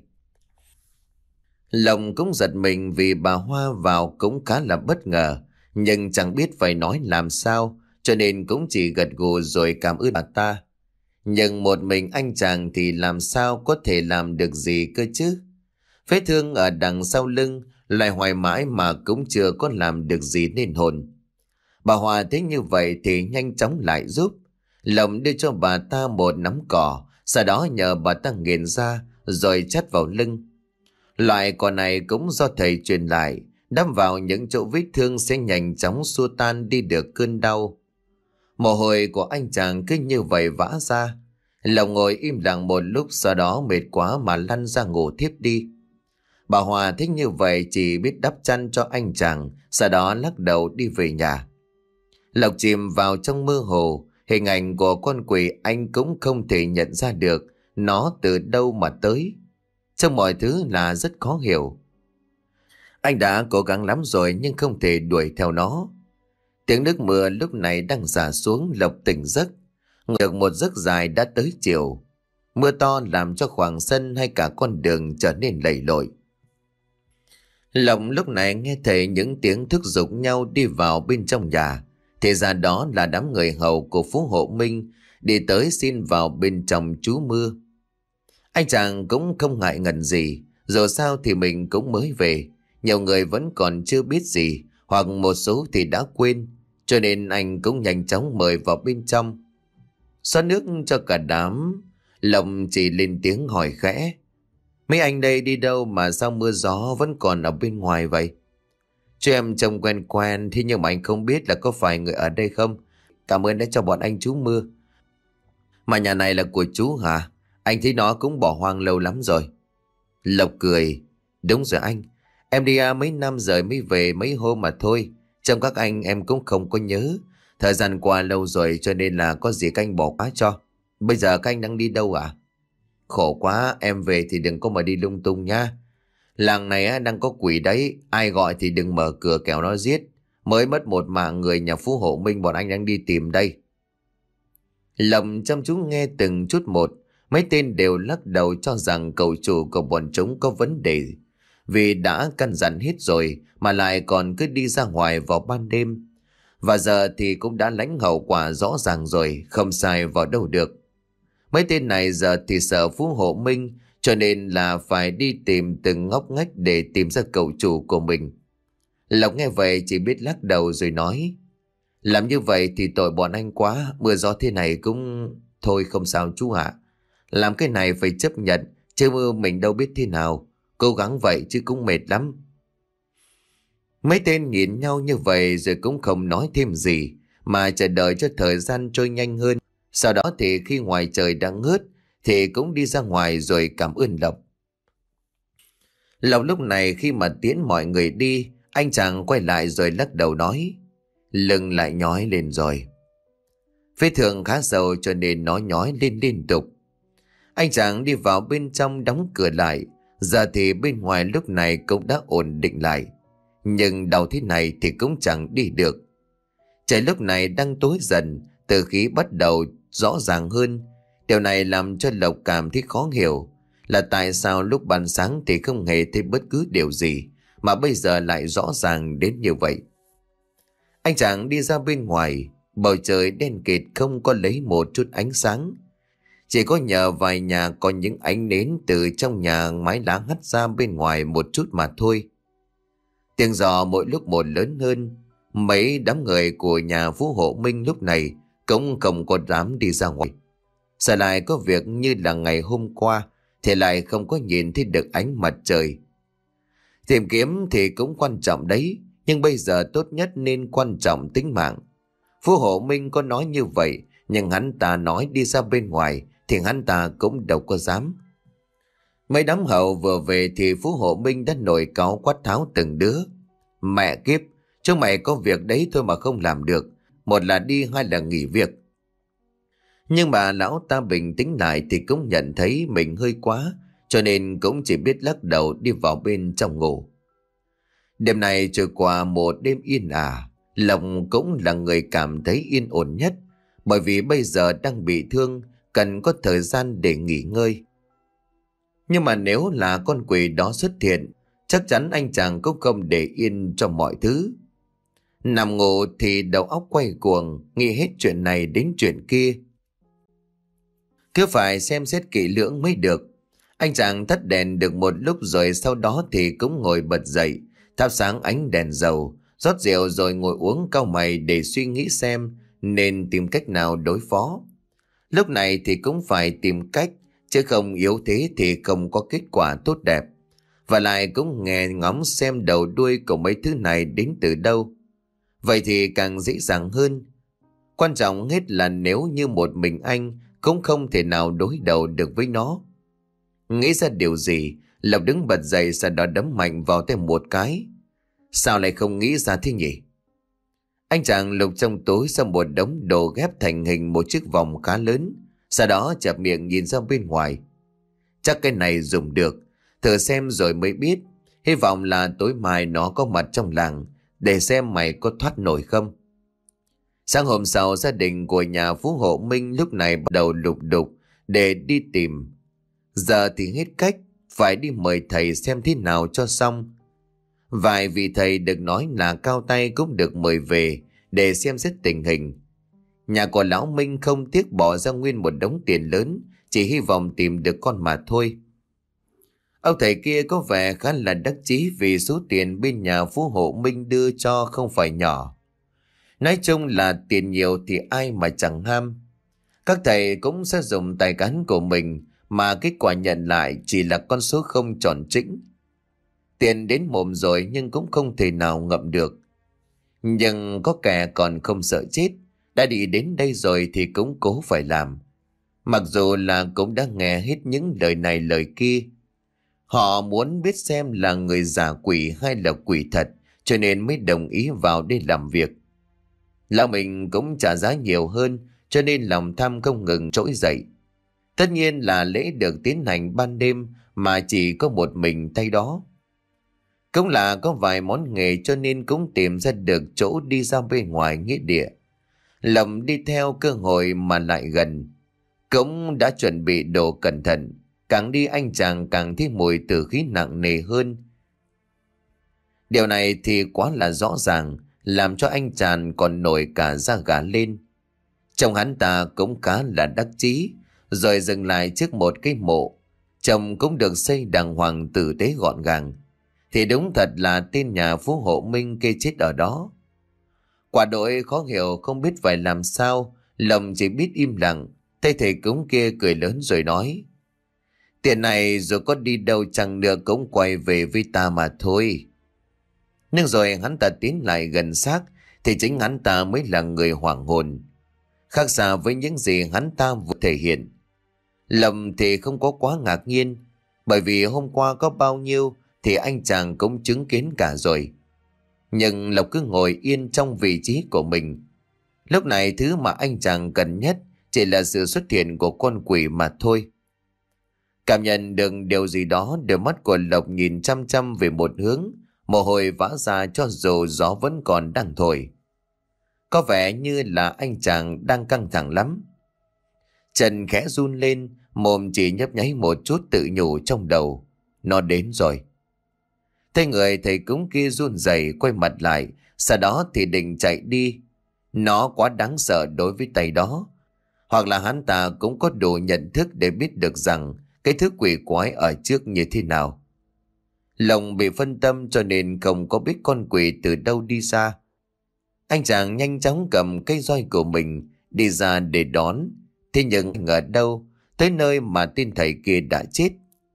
Lộc cũng giật mình vì bà Hoa vào cũng khá là bất ngờ, nhưng chẳng biết phải nói làm sao, cho nên cũng chỉ gật gù rồi cảm ơn bà ta. Nhưng một mình anh chàng thì làm sao có thể làm được gì cơ chứ? Vết thương ở đằng sau lưng lại hoài mãi mà cũng chưa có làm được gì nên hồn. Bà Hòa thấy như vậy thì nhanh chóng lại giúp. Lộc đưa cho bà ta một nắm cỏ, sau đó nhờ bà ta nghiền ra rồi chắt vào lưng. Loại cỏ này cũng do thầy truyền lại, đâm vào những chỗ vết thương sẽ nhanh chóng xua tan đi được cơn đau. Mồ hôi của anh chàng cứ như vậy vã ra. Lộc ngồi im lặng một lúc, sau đó mệt quá mà lăn ra ngủ thiếp đi. Bà Hòa thích như vậy chỉ biết đắp chăn cho anh chàng, sau đó lắc đầu đi về nhà. Lộc chìm vào trong mơ hồ, hình ảnh của con quỷ anh cũng không thể nhận ra được nó từ đâu mà tới. Trong mọi thứ là rất khó hiểu. Anh đã cố gắng lắm rồi nhưng không thể đuổi theo nó. Tiếng nước mưa lúc này đang rả xuống. Lộc tỉnh giấc. Ngủ được một giấc dài đã tới chiều. Mưa to làm cho khoảng sân hay cả con đường trở nên lầy lội. Lộc lúc này nghe thấy những tiếng thúc giục nhau đi vào bên trong nhà. Thì ra đó là đám người hầu của phú hộ Minh đi tới xin vào bên trong trú mưa. Anh chàng cũng không ngại ngần gì, dù sao thì mình cũng mới về, nhiều người vẫn còn chưa biết gì, hoặc một số thì đã quên, cho nên anh cũng nhanh chóng mời vào bên trong. Xoa nước cho cả đám, Lộc chỉ lên tiếng hỏi khẽ: mấy anh đây đi đâu mà sao mưa gió vẫn còn ở bên ngoài vậy? Cho em trông quen quen, thế nhưng mà anh không biết là có phải người ở đây không? Cảm ơn đã cho bọn anh trú mưa. Mà nhà này là của chú hả? Anh thấy nó cũng bỏ hoang lâu lắm rồi. Lộc cười: đúng rồi anh, em đi à, mấy năm rồi mới về mấy hôm mà thôi. Trong các anh em cũng không có nhớ. Thời gian qua lâu rồi cho nên là có gì các anh bỏ quá cho. Bây giờ các anh đang đi đâu à? Khổ quá, em về thì đừng có mà đi lung tung nha. Làng này á, đang có quỷ đấy, ai gọi thì đừng mở cửa kẻo nó giết. Mới mất một mạng người nhà phú hộ Minh bọn anh đang đi tìm đây. Lộc chăm chú nghe từng chút một. Mấy tên đều lắc đầu cho rằng cậu chủ của bọn chúng có vấn đề, vì đã căn dặn hết rồi mà lại còn cứ đi ra ngoài vào ban đêm. Và giờ thì cũng đã lãnh hậu quả rõ ràng rồi, không sai vào đâu được. Mấy tên này giờ thì sợ phú hộ Minh, cho nên là phải đi tìm từng ngóc ngách để tìm ra cậu chủ của mình. Lộc nghe vậy chỉ biết lắc đầu rồi nói: làm như vậy thì tội bọn anh quá, mưa gió thế này cũng... thôi không sao chú ạ. Làm cái này phải chấp nhận, chứ mình đâu biết thế nào. Cố gắng vậy chứ cũng mệt lắm. Mấy tên nhìn nhau như vậy rồi cũng không nói thêm gì, mà chờ đợi cho thời gian trôi nhanh hơn. Sau đó thì khi ngoài trời đã ngớt thì cũng đi ra ngoài rồi cảm ơn Lộc. Lộc lúc này khi mà tiễn mọi người đi, anh chàng quay lại rồi lắc đầu nói: Lưng lại nhói lên rồi. Vết thương khá sâu cho nên nó nhói lên liên tục. Anh chàng đi vào bên trong đóng cửa lại. Giờ thì bên ngoài lúc này cũng đã ổn định lại, nhưng đau thế này thì cũng chẳng đi được. Trời lúc này đang tối dần, từ khí bắt đầu rõ ràng hơn. Điều này làm cho Lộc cảm thấy khó hiểu, là tại sao lúc ban sáng thì không hề thấy bất cứ điều gì, mà bây giờ lại rõ ràng đến như vậy. Anh chàng đi ra bên ngoài, bầu trời đen kịt không có lấy một chút ánh sáng. Chỉ có nhờ vài nhà có những ánh nến từ trong nhà mái lá hắt ra bên ngoài một chút mà thôi. Tiếng gió mỗi lúc một lớn hơn. Mấy đám người của nhà Phú Hộ Minh lúc này cũng không có dám đi ra ngoài. Sợ lại có việc như là ngày hôm qua thì lại không có nhìn thấy được ánh mặt trời. Tìm kiếm thì cũng quan trọng đấy, nhưng bây giờ tốt nhất nên quan trọng tính mạng. Phú Hộ Minh có nói như vậy, nhưng hắn ta nói đi ra bên ngoài thì hắn ta cũng đâu có dám. Mấy đám hậu vừa về thì Phú Hộ Minh đã nổi cáu quát tháo từng đứa: Mẹ kiếp, chúng mày có việc đấy thôi mà không làm được, một là đi hai là nghỉ việc. Nhưng mà lão ta bình tĩnh lại thì cũng nhận thấy mình hơi quá, cho nên cũng chỉ biết lắc đầu đi vào bên trong ngủ. Đêm này trôi qua một đêm yên ả. Lộc cũng là người cảm thấy yên ổn nhất, bởi vì bây giờ đang bị thương, cần có thời gian để nghỉ ngơi. Nhưng mà nếu là con quỷ đó xuất hiện, chắc chắn anh chàng cũng không để yên cho mọi thứ. Nằm ngủ thì đầu óc quay cuồng, nghĩ hết chuyện này đến chuyện kia. Cứ phải xem xét kỹ lưỡng mới được. Anh chàng tắt đèn được một lúc rồi sau đó thì cũng ngồi bật dậy, thắp sáng ánh đèn dầu, rót rượu rồi ngồi uống cau mày để suy nghĩ xem nên tìm cách nào đối phó. Lúc này thì cũng phải tìm cách, chứ không yếu thế thì không có kết quả tốt đẹp. Và lại cũng nghe ngóng xem đầu đuôi của mấy thứ này đến từ đâu. Vậy thì càng dễ dàng hơn. Quan trọng hết là nếu như một mình anh cũng không thể nào đối đầu được với nó. Nghĩ ra điều gì, Lộc đứng bật dậy, sau đó đấm mạnh vào tay một cái. Sao lại không nghĩ ra thế nhỉ? Anh chàng lục trong túi ra một đống đồ ghép thành hình một chiếc vòng khá lớn, sau đó chẹp miệng nhìn ra bên ngoài. Chắc cái này dùng được, thử xem rồi mới biết. Hy vọng là tối mai nó có mặt trong làng, để xem mày có thoát nổi không. Sáng hôm sau, gia đình của nhà Phú Hộ Minh lúc này bắt đầu lục đục để đi tìm. Giờ thì hết cách, phải đi mời thầy xem thế nào cho xong. Vài vị thầy được nói là cao tay cũng được mời về để xem xét tình hình. Nhà của lão Minh không tiếc bỏ ra nguyên một đống tiền lớn, chỉ hy vọng tìm được con mà thôi. Ông thầy kia có vẻ khá là đắc chí vì số tiền bên nhà Phú Hộ Minh đưa cho không phải nhỏ. Nói chung là tiền nhiều thì ai mà chẳng ham. Các thầy cũng sẽ dùng tài cán của mình, mà kết quả nhận lại chỉ là con số không tròn trĩnh. Tiền đến mồm rồi nhưng cũng không thể nào ngậm được. Nhưng có kẻ còn không sợ chết, đã đi đến đây rồi thì cũng cố phải làm. Mặc dù là cũng đã nghe hết những lời này lời kia. Họ muốn biết xem là người giả quỷ hay là quỷ thật, cho nên mới đồng ý vào đây làm việc. Lão mình cũng trả giá nhiều hơn, cho nên lòng tham không ngừng trỗi dậy. Tất nhiên là lễ được tiến hành ban đêm mà chỉ có một mình tay đó. Cũng là có vài món nghề cho nên cũng tìm ra được chỗ đi ra bên ngoài nghĩa địa. Lộc đi theo cơ hội mà lại gần. Cũng đã chuẩn bị đồ cẩn thận. Càng đi anh chàng càng thấy mùi tử khí nặng nề hơn. Điều này thì quá là rõ ràng, làm cho anh chàng còn nổi cả da gà lên. Trông hắn ta cũng khá là đắc chí, rồi dừng lại trước một cái mộ. Trông cũng được xây đàng hoàng tử tế gọn gàng. Thì đúng thật là tên nhà Phú Hộ Minh kê chết ở đó. Quả đội khó hiểu không biết phải làm sao, lòng chỉ biết im lặng. Thầy thầy cúng kia cười lớn rồi nói: Tiền này dù có đi đâu chăng nữa cũng quay về với ta mà thôi. Nhưng rồi hắn ta tiến lại gần xác thì chính hắn ta mới là người hoảng hồn. Khác xa với những gì hắn ta vừa thể hiện. Lộc thì không có quá ngạc nhiên, bởi vì hôm qua có bao nhiêu thì anh chàng cũng chứng kiến cả rồi. Nhưng Lộc cứ ngồi yên trong vị trí của mình. Lúc này thứ mà anh chàng cần nhất chỉ là sự xuất hiện của con quỷ mà thôi. Cảm nhận được điều gì đó, đôi mắt của Lộc nhìn chăm chăm về một hướng, mồ hôi vã ra cho dù gió vẫn còn đang thổi. Có vẻ như là anh chàng đang căng thẳng lắm. Chân khẽ run lên, mồm chỉ nhấp nháy một chút tự nhủ trong đầu. Nó đến rồi. Thấy người thầy cúng kia run rẩy quay mặt lại, sau đó thì định chạy đi. Nó quá đáng sợ đối với tay đó. Hoặc là hắn ta cũng có đủ nhận thức để biết được rằng cái thứ quỷ quái ở trước như thế nào. Lòng bị phân tâm cho nên không có biết con quỷ từ đâu đi ra. Anh chàng nhanh chóng cầm cây roi của mình đi ra để đón. Thế nhưng ở đâu, tới nơi mà tên thầy kia đã chết.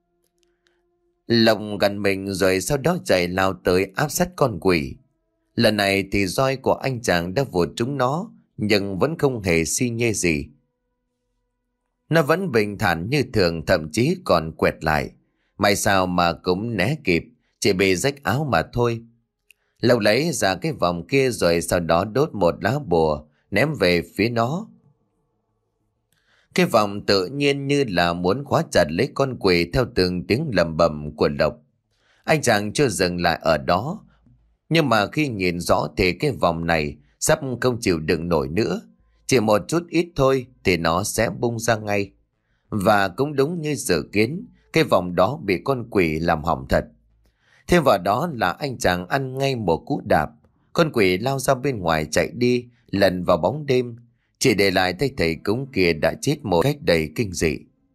Lòng gần mình rồi sau đó chạy lao tới áp sát con quỷ. Lần này thì roi của anh chàng đã vụt trúng nó, nhưng vẫn không hề xi nhê gì. Nó vẫn bình thản như thường, thậm chí còn quẹt lại. May sao mà cũng né kịp, chỉ bị rách áo mà thôi. Lộc lấy ra cái vòng kia rồi sau đó đốt một lá bùa, ném về phía nó. Cái vòng tự nhiên như là muốn khóa chặt lấy con quỷ theo từng tiếng lầm bầm của Lộc. Anh chàng chưa dừng lại ở đó, nhưng mà khi nhìn rõ thì cái vòng này sắp không chịu đựng nổi nữa. Chỉ một chút ít thôi thì nó sẽ bung ra ngay. Và cũng đúng như dự kiến, cái vòng đó bị con quỷ làm hỏng thật. Thêm vào đó là anh chàng ăn ngay một cú đạp. Con quỷ lao ra bên ngoài chạy đi, lần vào bóng đêm, chỉ để lại thấy thầy cúng kia đã chết một cách đầy kinh dị.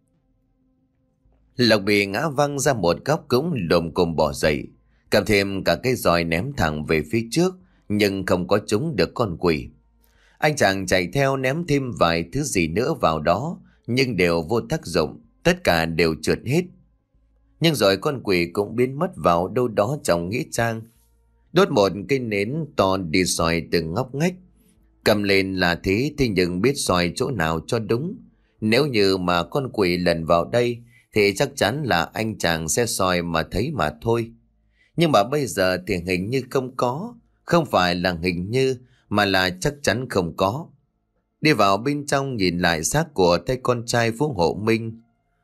Lộc bị ngã văng ra một góc cũng lồm cồm bỏ dậy, cầm thêm cả cái roi ném thẳng về phía trước, nhưng không có trúng được con quỷ. Anh chàng chạy theo ném thêm vài thứ gì nữa vào đó, nhưng đều vô tác dụng, tất cả đều trượt hết. Nhưng rồi con quỷ cũng biến mất vào đâu đó trong nghĩa trang. Đốt một cây nến to đi soi từng ngóc ngách. Cầm lên là thế, thì nhưng biết soi chỗ nào cho đúng. Nếu như mà con quỷ lần vào đây thì chắc chắn là anh chàng sẽ soi mà thấy mà thôi. Nhưng mà bây giờ thì hình như không có. Không phải là hình như mà là chắc chắn không có. Đi vào bên trong nhìn lại xác của tay con trai Phú Hộ Minh.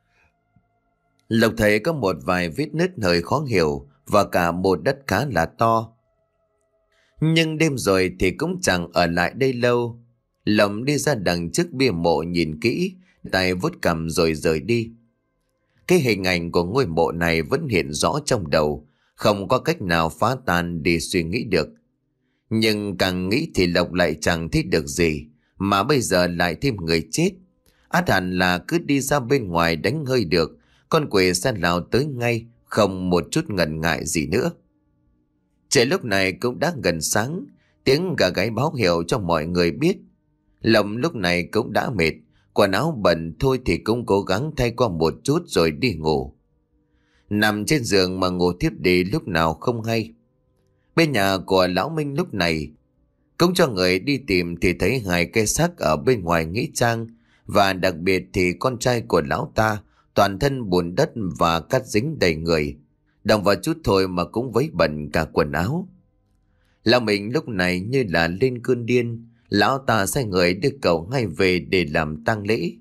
Lộc thấy có một vài vết nứt hơi khó hiểu và cả một đất khá là to. Nhưng đêm rồi thì cũng chẳng ở lại đây lâu. Lộc đi ra đằng trước bia mộ nhìn kỹ, tay vuốt cằm rồi rời đi. Cái hình ảnh của ngôi mộ này vẫn hiện rõ trong đầu, không có cách nào phá tan để suy nghĩ được. Nhưng càng nghĩ thì Lộc lại chẳng thích được gì, mà bây giờ lại thêm người chết. Át hẳn là cứ đi ra bên ngoài đánh hơi được, con quỷ sẽ lao tới ngay, không một chút ngần ngại gì nữa. Trời lúc này cũng đã gần sáng, tiếng gà gáy báo hiệu cho mọi người biết. Lộc lúc này cũng đã mệt, quần áo bẩn thôi thì cũng cố gắng thay qua một chút rồi đi ngủ. Nằm trên giường mà ngủ tiếp đi lúc nào không hay. Bên nhà của lão Minh lúc này cũng cho người đi tìm thì thấy hai cái xác ở bên ngoài nghĩa trang, và đặc biệt thì con trai của lão ta toàn thân bùn đất và cát dính đầy người, động vào chút thôi mà cũng vấy bẩn cả quần áo. Lão Minh lúc này như là lên cơn điên, lão ta sai người đưa cậu ngay về để làm tang lễ.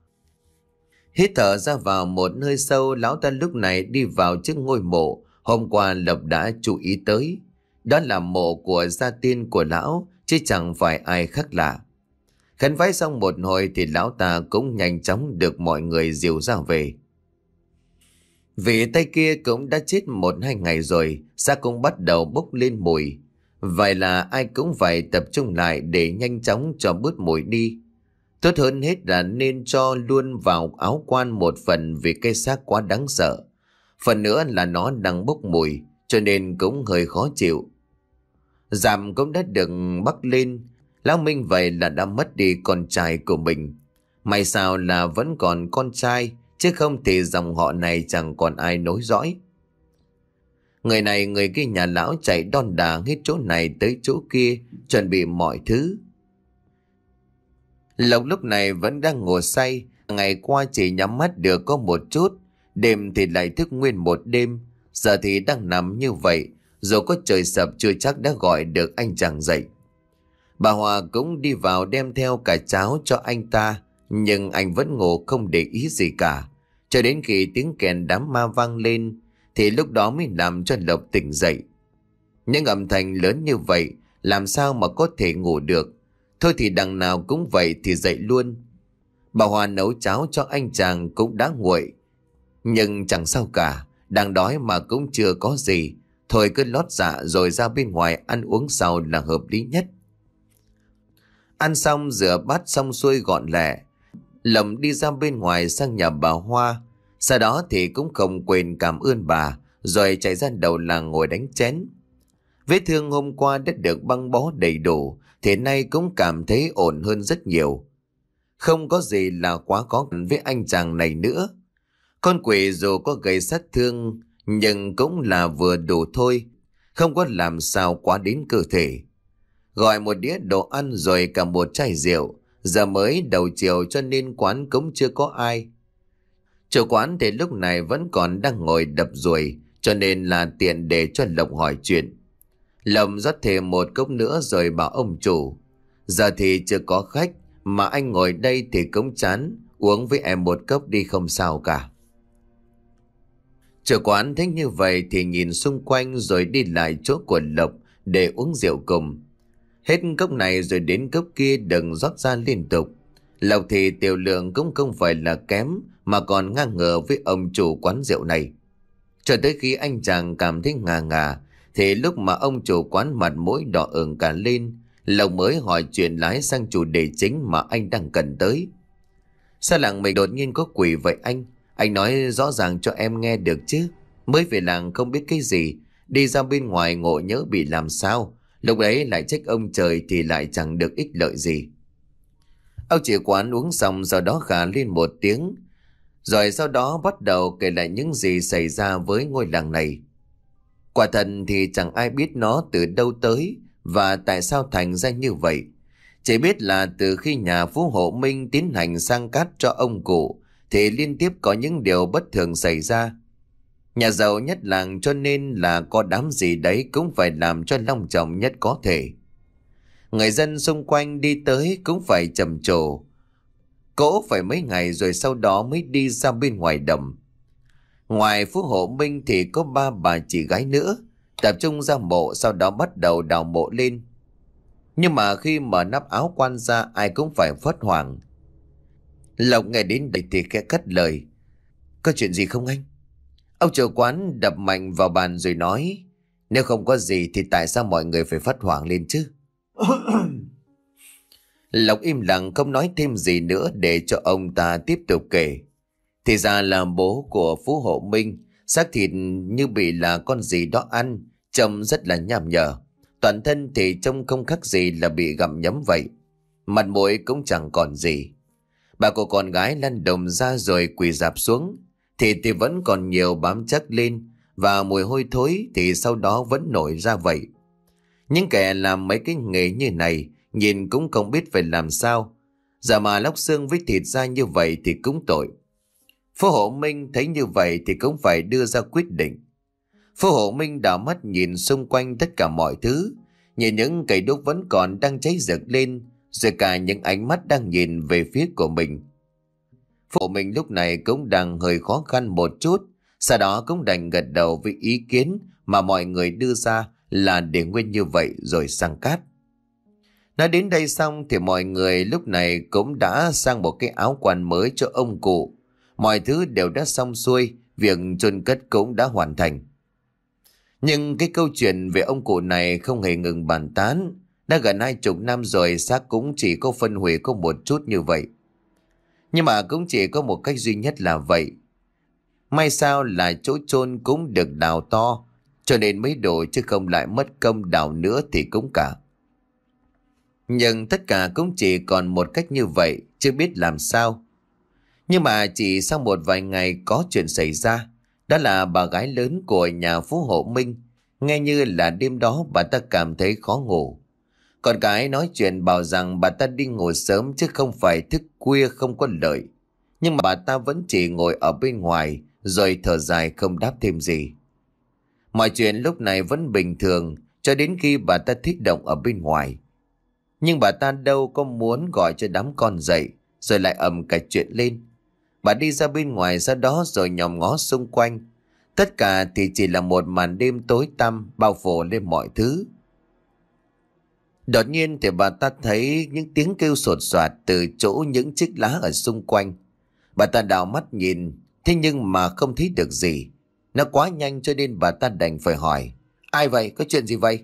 Hít thở ra vào một hơi sâu, lão ta lúc này đi vào trước ngôi mộ hôm qua Lộc đã chú ý tới. Đó là mộ của gia tiên của lão, chứ chẳng phải ai khác lạ. Khấn vái xong một hồi thì lão ta cũng nhanh chóng được mọi người dìu ra về. Vị tay kia cũng đã chết một hai ngày rồi, xác cũng bắt đầu bốc lên mùi. Vậy là ai cũng phải tập trung lại để nhanh chóng cho bớt mùi đi. Tốt hơn hết là nên cho luôn vào áo quan một phần vì cái xác quá đáng sợ. Phần nữa là nó đang bốc mùi, cho nên cũng hơi khó chịu. Giảm cũng đã được bắc lên. Lão Minh vậy là đã mất đi con trai của mình. May sao là vẫn còn con trai, chứ không thì dòng họ này chẳng còn ai nối dõi. Người này người kia nhà lão chạy đon đà hết chỗ này tới chỗ kia, chuẩn bị mọi thứ. Lộc lúc này vẫn đang ngủ say, ngày qua chỉ nhắm mắt được có một chút, đêm thì lại thức nguyên một đêm, giờ thì đang nằm như vậy, dù có trời sập chưa chắc đã gọi được anh chàng dậy. Bà Hòa cũng đi vào đem theo cả cháo cho anh ta, nhưng anh vẫn ngủ không để ý gì cả, cho đến khi tiếng kèn đám ma vang lên thì lúc đó mới làm cho Lộc tỉnh dậy. Những âm thanh lớn như vậy làm sao mà có thể ngủ được. Thôi thì đằng nào cũng vậy thì dậy luôn. Bà Hòa nấu cháo cho anh chàng cũng đã nguội, nhưng chẳng sao cả, đang đói mà cũng chưa có gì, thôi cứ lót dạ rồi ra bên ngoài ăn uống sau là hợp lý nhất. Ăn xong rửa bát xong xuôi gọn lẹ, Lộc đi ra bên ngoài sang nhà bà Hoa. Sau đó thì cũng không quên cảm ơn bà, rồi chạy ra đầu làng ngồi đánh chén. Vết thương hôm qua đã được băng bó đầy đủ, thì nay cũng cảm thấy ổn hơn rất nhiều. Không có gì là quá khó khăn với anh chàng này nữa. Con quỷ dù có gây sát thương, nhưng cũng là vừa đủ thôi, không có làm sao quá đến cơ thể. Gọi một đĩa đồ ăn rồi cả một chai rượu, giờ mới đầu chiều cho nên quán cũng chưa có ai. Chủ quán thì lúc này vẫn còn đang ngồi đập ruồi, cho nên là tiện để cho Lộc hỏi chuyện. Lộc rót thêm một cốc nữa rồi bảo ông chủ: giờ thì chưa có khách, mà anh ngồi đây thì cũng chán, uống với em một cốc đi không sao cả. Chủ quán thấy như vậy thì nhìn xung quanh rồi đi lại chỗ của Lộc để uống rượu cùng. Hết cốc này rồi đến cốc kia đừng rót ra liên tục. Lộc thì tiểu lượng cũng không phải là kém, mà còn ngang ngửa với ông chủ quán rượu này. Cho tới khi anh chàng cảm thấy ngà ngà, thì lúc mà ông chủ quán mặt mũi đỏ ửng cả lên, Lộc mới hỏi chuyện lái sang chủ đề chính mà anh đang cần tới. Sao làng mình đột nhiên có quỷ vậy anh? Anh nói rõ ràng cho em nghe được chứ. Mới về làng không biết cái gì, đi ra bên ngoài ngộ nhỡ bị làm sao, lúc đấy lại trách ông trời thì lại chẳng được ích lợi gì. Ông chủ quán uống xong sau đó khà lên một tiếng, rồi sau đó bắt đầu kể lại những gì xảy ra với ngôi làng này. Quả thật thì chẳng ai biết nó từ đâu tới và tại sao thành ra như vậy. Chỉ biết là từ khi nhà phú hộ Minh tiến hành sang cát cho ông cụ thì liên tiếp có những điều bất thường xảy ra. Nhà giàu nhất làng cho nên là có đám gì đấy cũng phải làm cho long trọng nhất có thể. Người dân xung quanh đi tới cũng phải trầm trồ. Cỗ phải mấy ngày rồi sau đó mới đi ra bên ngoài đầm. Ngoài phú hộ Minh thì có ba bà chị gái nữa tập trung ra mộ, sau đó bắt đầu đào mộ lên. Nhưng mà khi mở nắp áo quan ra ai cũng phải phớt hoảng. Lộc nghe đến đây thì khẽ cất lời: có chuyện gì không anh? Ông chủ quán đập mạnh vào bàn rồi nói: nếu không có gì thì tại sao mọi người phải phớt hoảng lên chứ? Lộc im lặng không nói thêm gì nữa để cho ông ta tiếp tục kể. Thì ra là bố của phú hộ Minh, xác thịt như bị là con gì đó ăn, trông rất là nham nhở. Toàn thân thì trông không khác gì là bị gặm nhấm vậy. Mặt mũi cũng chẳng còn gì. Bà của con gái lăn đồng ra rồi quỳ rạp xuống. Thịt thì vẫn còn nhiều bám chắc lên, và mùi hôi thối thì sau đó vẫn nổi ra vậy. Những kẻ làm mấy cái nghề như này nhìn cũng không biết phải làm sao. Giờ mà lóc xương với thịt ra như vậy thì cũng tội. Phú hộ Minh thấy như vậy thì cũng phải đưa ra quyết định. Phú hộ Minh đảo mắt nhìn xung quanh tất cả mọi thứ, nhìn những cây đuốc vẫn còn đang cháy rực lên, rồi cả những ánh mắt đang nhìn về phía của mình. Phú hộ Minh lúc này cũng đang hơi khó khăn một chút, sau đó cũng đành gật đầu với ý kiến mà mọi người đưa ra là để nguyên như vậy rồi sang cát. Nói đến đây xong thì mọi người lúc này cũng đã sang một cái áo quan mới cho ông cụ. Mọi thứ đều đã xong xuôi, việc chôn cất cũng đã hoàn thành. Nhưng cái câu chuyện về ông cụ này không hề ngừng bàn tán. Đã gần hai chục năm rồi xác cũng chỉ có phân hủy có một chút như vậy. Nhưng mà cũng chỉ có một cách duy nhất là vậy. May sao là chỗ chôn cũng được đào to, cho nên mới đổ chứ không lại mất công đào nữa thì cũng cả. Nhưng tất cả cũng chỉ còn một cách như vậy, chưa biết làm sao. Nhưng mà chỉ sau một vài ngày có chuyện xảy ra. Đó là bà gái lớn của nhà Phú Hộ Minh. Nghe như là đêm đó bà ta cảm thấy khó ngủ. Con cái nói chuyện bảo rằng bà ta đi ngủ sớm chứ không phải thức khuya không có lợi. Nhưng mà bà ta vẫn chỉ ngồi ở bên ngoài rồi thở dài không đáp thêm gì. Mọi chuyện lúc này vẫn bình thường cho đến khi bà ta thích động ở bên ngoài. Nhưng bà ta đâu có muốn gọi cho đám con dậy rồi lại ầm cả chuyện lên. Bà đi ra bên ngoài sau đó rồi nhòm ngó xung quanh. Tất cả thì chỉ là một màn đêm tối tăm bao phủ lên mọi thứ. Đột nhiên thì bà ta thấy những tiếng kêu sột soạt từ chỗ những chiếc lá ở xung quanh. Bà ta đảo mắt nhìn, thế nhưng mà không thấy được gì. Nó quá nhanh cho nên bà ta đành phải hỏi: ai vậy? Có chuyện gì vậy?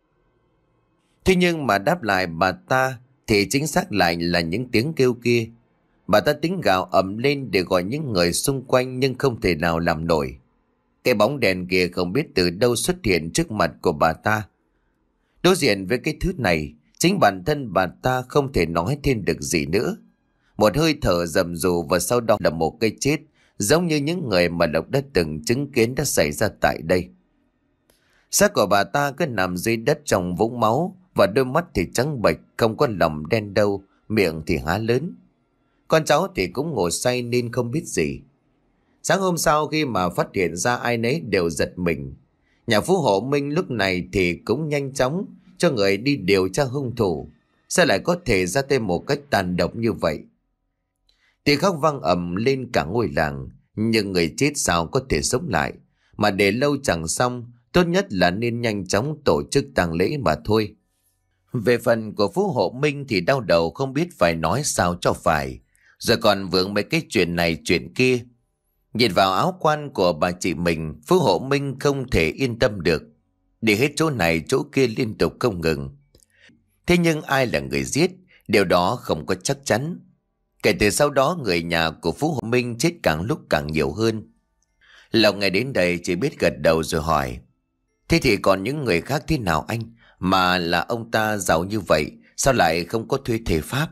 Thế nhưng mà đáp lại bà ta thì chính xác lại là những tiếng kêu kia. Bà ta tính gào ầm lên để gọi những người xung quanh nhưng không thể nào làm nổi. Cái bóng đèn kia không biết từ đâu xuất hiện trước mặt của bà ta. Đối diện với cái thứ này, chính bản thân bà ta không thể nói thêm được gì nữa. Một hơi thở rầm rù và sau đó là một cái chết, giống như những người mà Lộc đã từng chứng kiến đã xảy ra tại đây. Xác của bà ta cứ nằm dưới đất trong vũng máu và đôi mắt thì trắng bệch, không có lòng đen đâu, miệng thì há lớn. Con cháu thì cũng ngủ say nên không biết gì. Sáng hôm sau khi mà phát hiện ra ai nấy đều giật mình. Nhà Phú Hộ Minh lúc này thì cũng nhanh chóng cho người đi điều tra hung thủ. Sao lại có thể ra tay một cách tàn độc như vậy? Tiếng khóc vang ầm lên cả ngôi làng. Nhưng người chết sao có thể sống lại? Mà để lâu chẳng xong, tốt nhất là nên nhanh chóng tổ chức tang lễ mà thôi. Về phần của Phú Hộ Minh thì đau đầu không biết phải nói sao cho phải. Rồi còn vướng mấy cái chuyện này chuyện kia. Nhìn vào áo quan của bà chị mình, Phú Hộ Minh không thể yên tâm được. Đi hết chỗ này chỗ kia liên tục không ngừng. Thế nhưng ai là người giết, điều đó không có chắc chắn. Kể từ sau đó người nhà của Phú Hộ Minh chết càng lúc càng nhiều hơn. Lộc nghe đến đây chỉ biết gật đầu rồi hỏi: thế thì còn những người khác thế nào anh? Mà là ông ta giàu như vậy, sao lại không có thuê thầy pháp?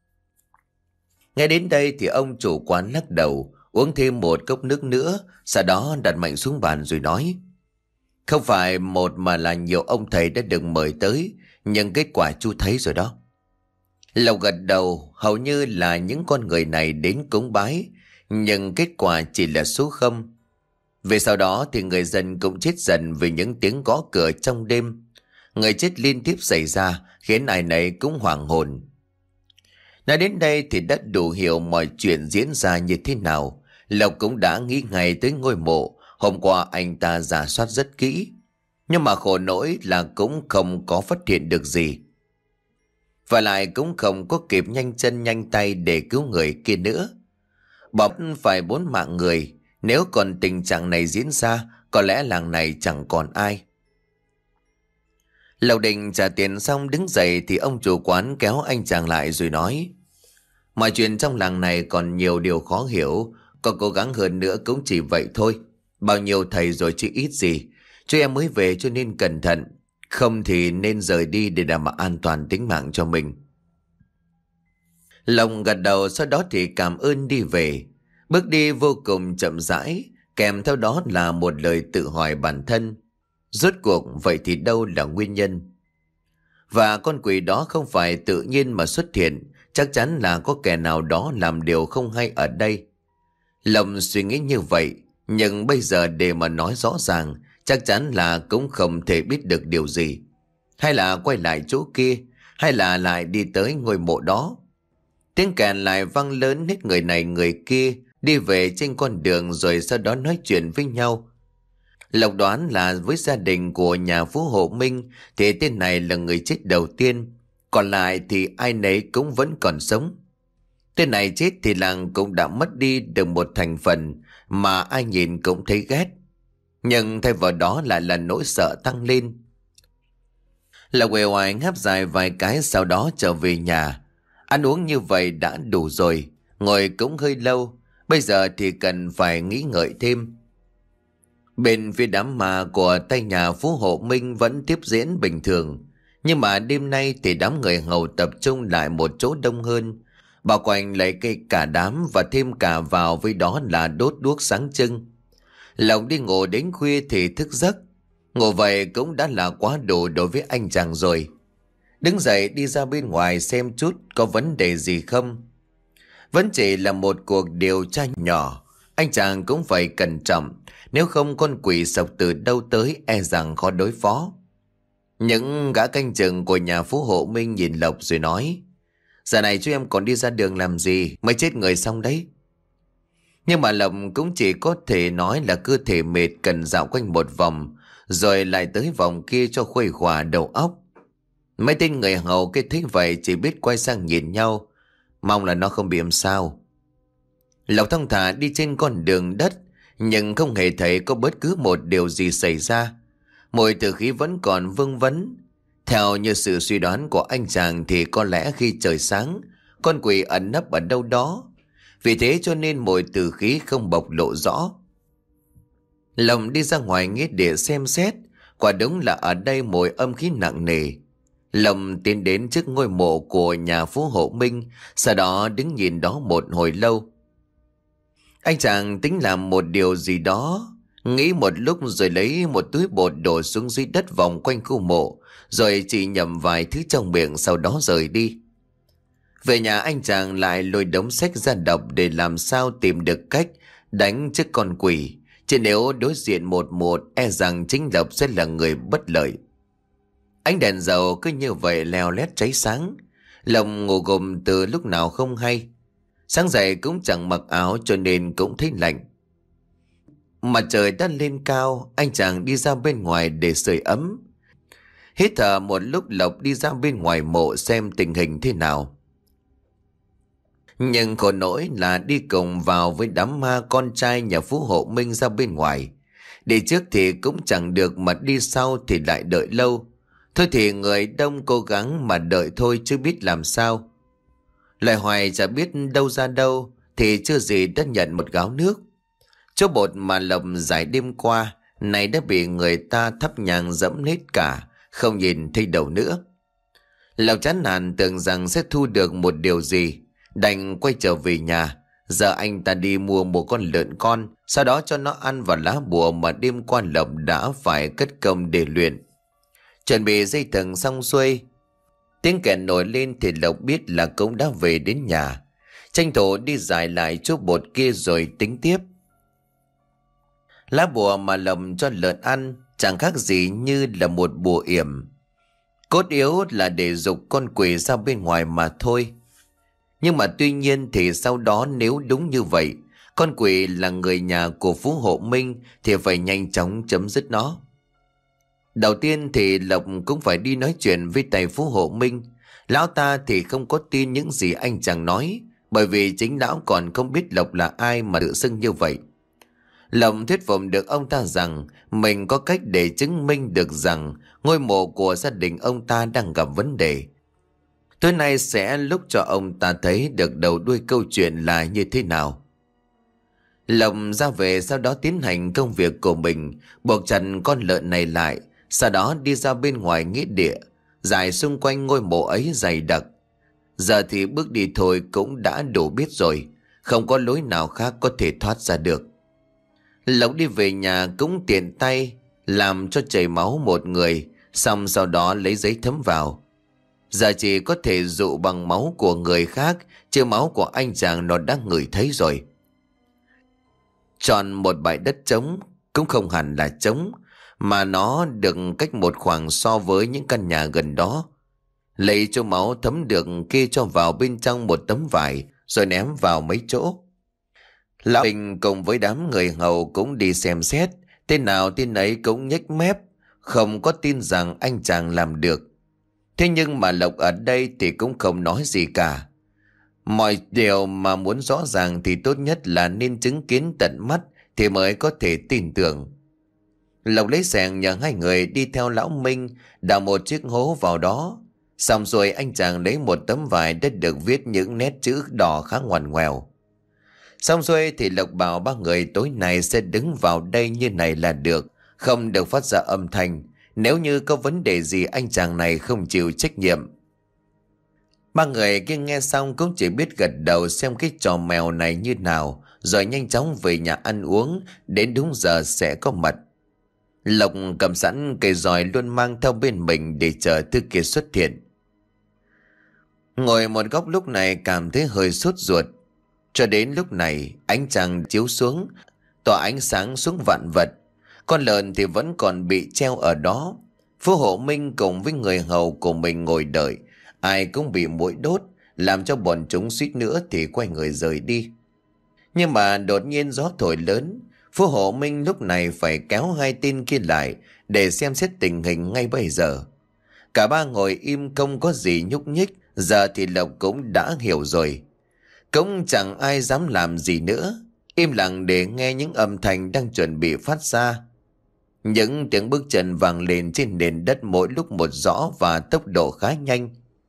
Nghe đến đây thì ông chủ quán lắc đầu, uống thêm một cốc nước nữa, sau đó đặt mạnh xuống bàn rồi nói: không phải một mà là nhiều ông thầy đã được mời tới, nhưng kết quả chú thấy rồi đó. Lộc gật đầu, hầu như là những con người này đến cúng bái, nhưng kết quả chỉ là số không. Về sau đó thì người dân cũng chết dần vì những tiếng gõ cửa trong đêm. Người chết liên tiếp xảy ra khiến ai nấy cũng hoảng hồn. Nói đến đây thì đã đủ hiểu mọi chuyện diễn ra như thế nào. Lộc cũng đã nghĩ ngay tới ngôi mộ. Hôm qua anh ta rà soát rất kỹ, nhưng mà khổ nỗi là cũng không có phát hiện được gì. Và lại cũng không có kịp nhanh chân nhanh tay để cứu người kia nữa. Bỏ phải bốn mạng người. Nếu còn tình trạng này diễn ra, có lẽ làng này chẳng còn ai. Lộc định trả tiền xong đứng dậy thì ông chủ quán kéo anh chàng lại rồi nói: mọi chuyện trong làng này còn nhiều điều khó hiểu, có cố gắng hơn nữa cũng chỉ vậy thôi. Bao nhiêu thầy rồi chứ ít gì. Chú em mới về cho nên cẩn thận, không thì nên rời đi để đảm bảo an toàn tính mạng cho mình. Lộc gật đầu, sau đó thì cảm ơn đi về. Bước đi vô cùng chậm rãi, kèm theo đó là một lời tự hỏi bản thân: rốt cuộc vậy thì đâu là nguyên nhân? Và con quỷ đó không phải tự nhiên mà xuất hiện, chắc chắn là có kẻ nào đó làm điều không hay ở đây. Lộc suy nghĩ như vậy, nhưng bây giờ để mà nói rõ ràng, chắc chắn là cũng không thể biết được điều gì. Hay là quay lại chỗ kia, hay là lại đi tới ngôi mộ đó. Tiếng kèn lại vang lớn, hết người này người kia đi về trên con đường rồi sau đó nói chuyện với nhau. Lộc đoán là với gia đình của nhà Phú Hộ Minh thì tên này là người chết đầu tiên, còn lại thì ai nấy cũng vẫn còn sống. Tên này chết thì làng cũng đã mất đi được một thành phần mà ai nhìn cũng thấy ghét, nhưng thay vào đó lại là nỗi sợ tăng lên. Lộc uể oải ngáp dài vài cái, sau đó trở về nhà. Ăn uống như vậy đã đủ rồi, ngồi cũng hơi lâu, bây giờ thì cần phải nghĩ ngợi thêm. Bên phía đám ma của tay nhà Phú Hộ Minh vẫn tiếp diễn bình thường, nhưng mà đêm nay thì đám người hầu tập trung lại một chỗ đông hơn, bao quanh lấy cây cả đám và thêm cả vào với đó là đốt đuốc sáng trưng. Lộc đi ngủ đến khuya thì thức giấc. Ngủ vậy cũng đã là quá đủ đối với anh chàng rồi. Đứng dậy đi ra bên ngoài xem chút có vấn đề gì không. Vẫn chỉ là một cuộc điều tra nhỏ. Anh chàng cũng phải cẩn trọng. Nếu không con quỷ sộc từ đâu tới e rằng khó đối phó. Những gã canh chừng của nhà phú hộ Minh nhìn Lộc rồi nói: Giờ này chú em còn đi ra đường làm gì, mới chết người xong đấy. Nhưng mà Lộc cũng chỉ có thể nói là cơ thể mệt cần dạo quanh một vòng, rồi lại tới vòng kia cho khuây khỏa đầu óc. Mấy tên người hầu cái thấy vậy chỉ biết quay sang nhìn nhau, mong là nó không bị làm sao. Lộc thong thả đi trên con đường đất, nhưng không hề thấy có bất cứ một điều gì xảy ra. Mùi tử khí vẫn còn vương vấn. Theo như sự suy đoán của anh chàng thì có lẽ khi trời sáng, con quỷ ẩn nấp ở đâu đó. Vì thế cho nên mùi tử khí không bộc lộ rõ. Lộc đi ra ngoài nghĩa địa xem xét, quả đúng là ở đây mùi âm khí nặng nề. Lộc tiến đến trước ngôi mộ của nhà phú hộ Minh, sau đó đứng nhìn đó một hồi lâu. Anh chàng tính làm một điều gì đó, nghĩ một lúc rồi lấy một túi bột đổ xuống dưới đất vòng quanh khu mộ, rồi chỉ nhầm vài thứ trong miệng sau đó rời đi. Về nhà anh chàng lại lôi đống sách ra đọc để làm sao tìm được cách đánh trước con quỷ. Chứ nếu đối diện một một e rằng chính Lộc sẽ là người bất lợi. Ánh đèn dầu cứ như vậy leo lét cháy sáng. Lộc ngủ gục từ lúc nào không hay. Sáng dậy cũng chẳng mặc áo cho nên cũng thấy lạnh. Mặt trời đã lên cao, anh chàng đi ra bên ngoài để sưởi ấm. Hít thở một lúc Lộc đi ra bên ngoài mộ xem tình hình thế nào. Nhưng khổ nỗi là đi cùng vào với đám ma con trai nhà phú hộ Minh ra bên ngoài. Đi trước thì cũng chẳng được mà đi sau thì lại đợi lâu. Thôi thì người đông cố gắng mà đợi thôi chứ biết làm sao. Lại hoài chả biết đâu ra đâu thì chưa gì đã nhận một gáo nước. Chỗ bột mà Lộc giải đêm qua này đã bị người ta thắp nhang dẫm hết cả, không nhìn thấy đầu nữa. Lộc chán nản tưởng rằng sẽ thu được một điều gì, đành quay trở về nhà. Giờ anh ta đi mua một con lợn con, sau đó cho nó ăn vào lá bùa mà đêm qua Lộc đã phải cất công để luyện. Chuẩn bị dây thừng xong xuôi, tiếng kèn nổi lên thì Lộc biết là cũng đã về đến nhà. Tranh thủ đi giải lại chỗ bột kia rồi tính tiếp. Lá bùa mà Lộc cho lợn ăn chẳng khác gì như là một bùa yểm. Cốt yếu là để giục con quỷ ra bên ngoài mà thôi. Nhưng mà tuy nhiên thì sau đó nếu đúng như vậy, con quỷ là người nhà của phú hộ Minh thì phải nhanh chóng chấm dứt nó. Đầu tiên thì Lộc cũng phải đi nói chuyện với thầy phú hộ Minh. Lão ta thì không có tin những gì anh chàng nói, bởi vì chính lão còn không biết Lộc là ai mà tự xưng như vậy. Lộc thuyết phục được ông ta rằng mình có cách để chứng minh được rằng ngôi mộ của gia đình ông ta đang gặp vấn đề. Tối nay sẽ lúc cho ông ta thấy được đầu đuôi câu chuyện là như thế nào. Lộc ra về sau đó tiến hành công việc của mình, buộc chặt con lợn này lại, sau đó đi ra bên ngoài nghĩa địa, dài xung quanh ngôi mộ ấy dày đặc. Giờ thì bước đi thôi cũng đã đủ biết rồi, không có lối nào khác có thể thoát ra được. Lộc đi về nhà cũng tiện tay làm cho chảy máu một người, xong sau đó lấy giấy thấm vào. Giờ chỉ có thể dụ bằng máu của người khác, chứ máu của anh chàng nó đã ngửi thấy rồi. Chọn một bãi đất trống, cũng không hẳn là trống, mà nó được cách một khoảng so với những căn nhà gần đó. Lấy cho máu thấm được kê cho vào bên trong một tấm vải, rồi ném vào mấy chỗ. Lão Bình cùng với đám người hầu cũng đi xem xét, tên nào tên ấy cũng nhếch mép, không có tin rằng anh chàng làm được. Thế nhưng mà Lộc ở đây thì cũng không nói gì cả. Mọi điều mà muốn rõ ràng thì tốt nhất là nên chứng kiến tận mắt thì mới có thể tin tưởng. Lộc lấy xẻng nhờ hai người đi theo lão Minh đào một chiếc hố vào đó. Xong rồi anh chàng lấy một tấm vải đã được viết những nét chữ đỏ khá ngoằn ngoèo. Xong rồi thì Lộc bảo ba người tối nay sẽ đứng vào đây như này là được, không được phát ra âm thanh. Nếu như có vấn đề gì anh chàng này không chịu trách nhiệm. Ba người kia nghe xong cũng chỉ biết gật đầu xem cái trò mèo này như nào, rồi nhanh chóng về nhà ăn uống, đến đúng giờ sẽ có mặt. Lộc cầm sẵn cây roi luôn mang theo bên mình để chờ thứ kia xuất hiện. Ngồi một góc lúc này cảm thấy hơi sốt ruột. Cho đến lúc này ánh trăng chiếu xuống, tỏa ánh sáng xuống vạn vật. Con lợn thì vẫn còn bị treo ở đó. Phú Hộ Minh cùng với người hầu của mình ngồi đợi, ai cũng bị muỗi đốt, làm cho bọn chúng suýt nữa thì quay người rời đi. Nhưng mà đột nhiên gió thổi lớn, Phú Hộ Minh lúc này phải kéo hai tên kia lại để xem xét tình hình ngay bây giờ. Cả ba ngồi im không có gì nhúc nhích, giờ thì Lộc cũng đã hiểu rồi. Cũng chẳng ai dám làm gì nữa, im lặng để nghe những âm thanh đang chuẩn bị phát ra. Những tiếng bước chân vang lên trên nền đất mỗi lúc một rõ và tốc độ khá nhanh.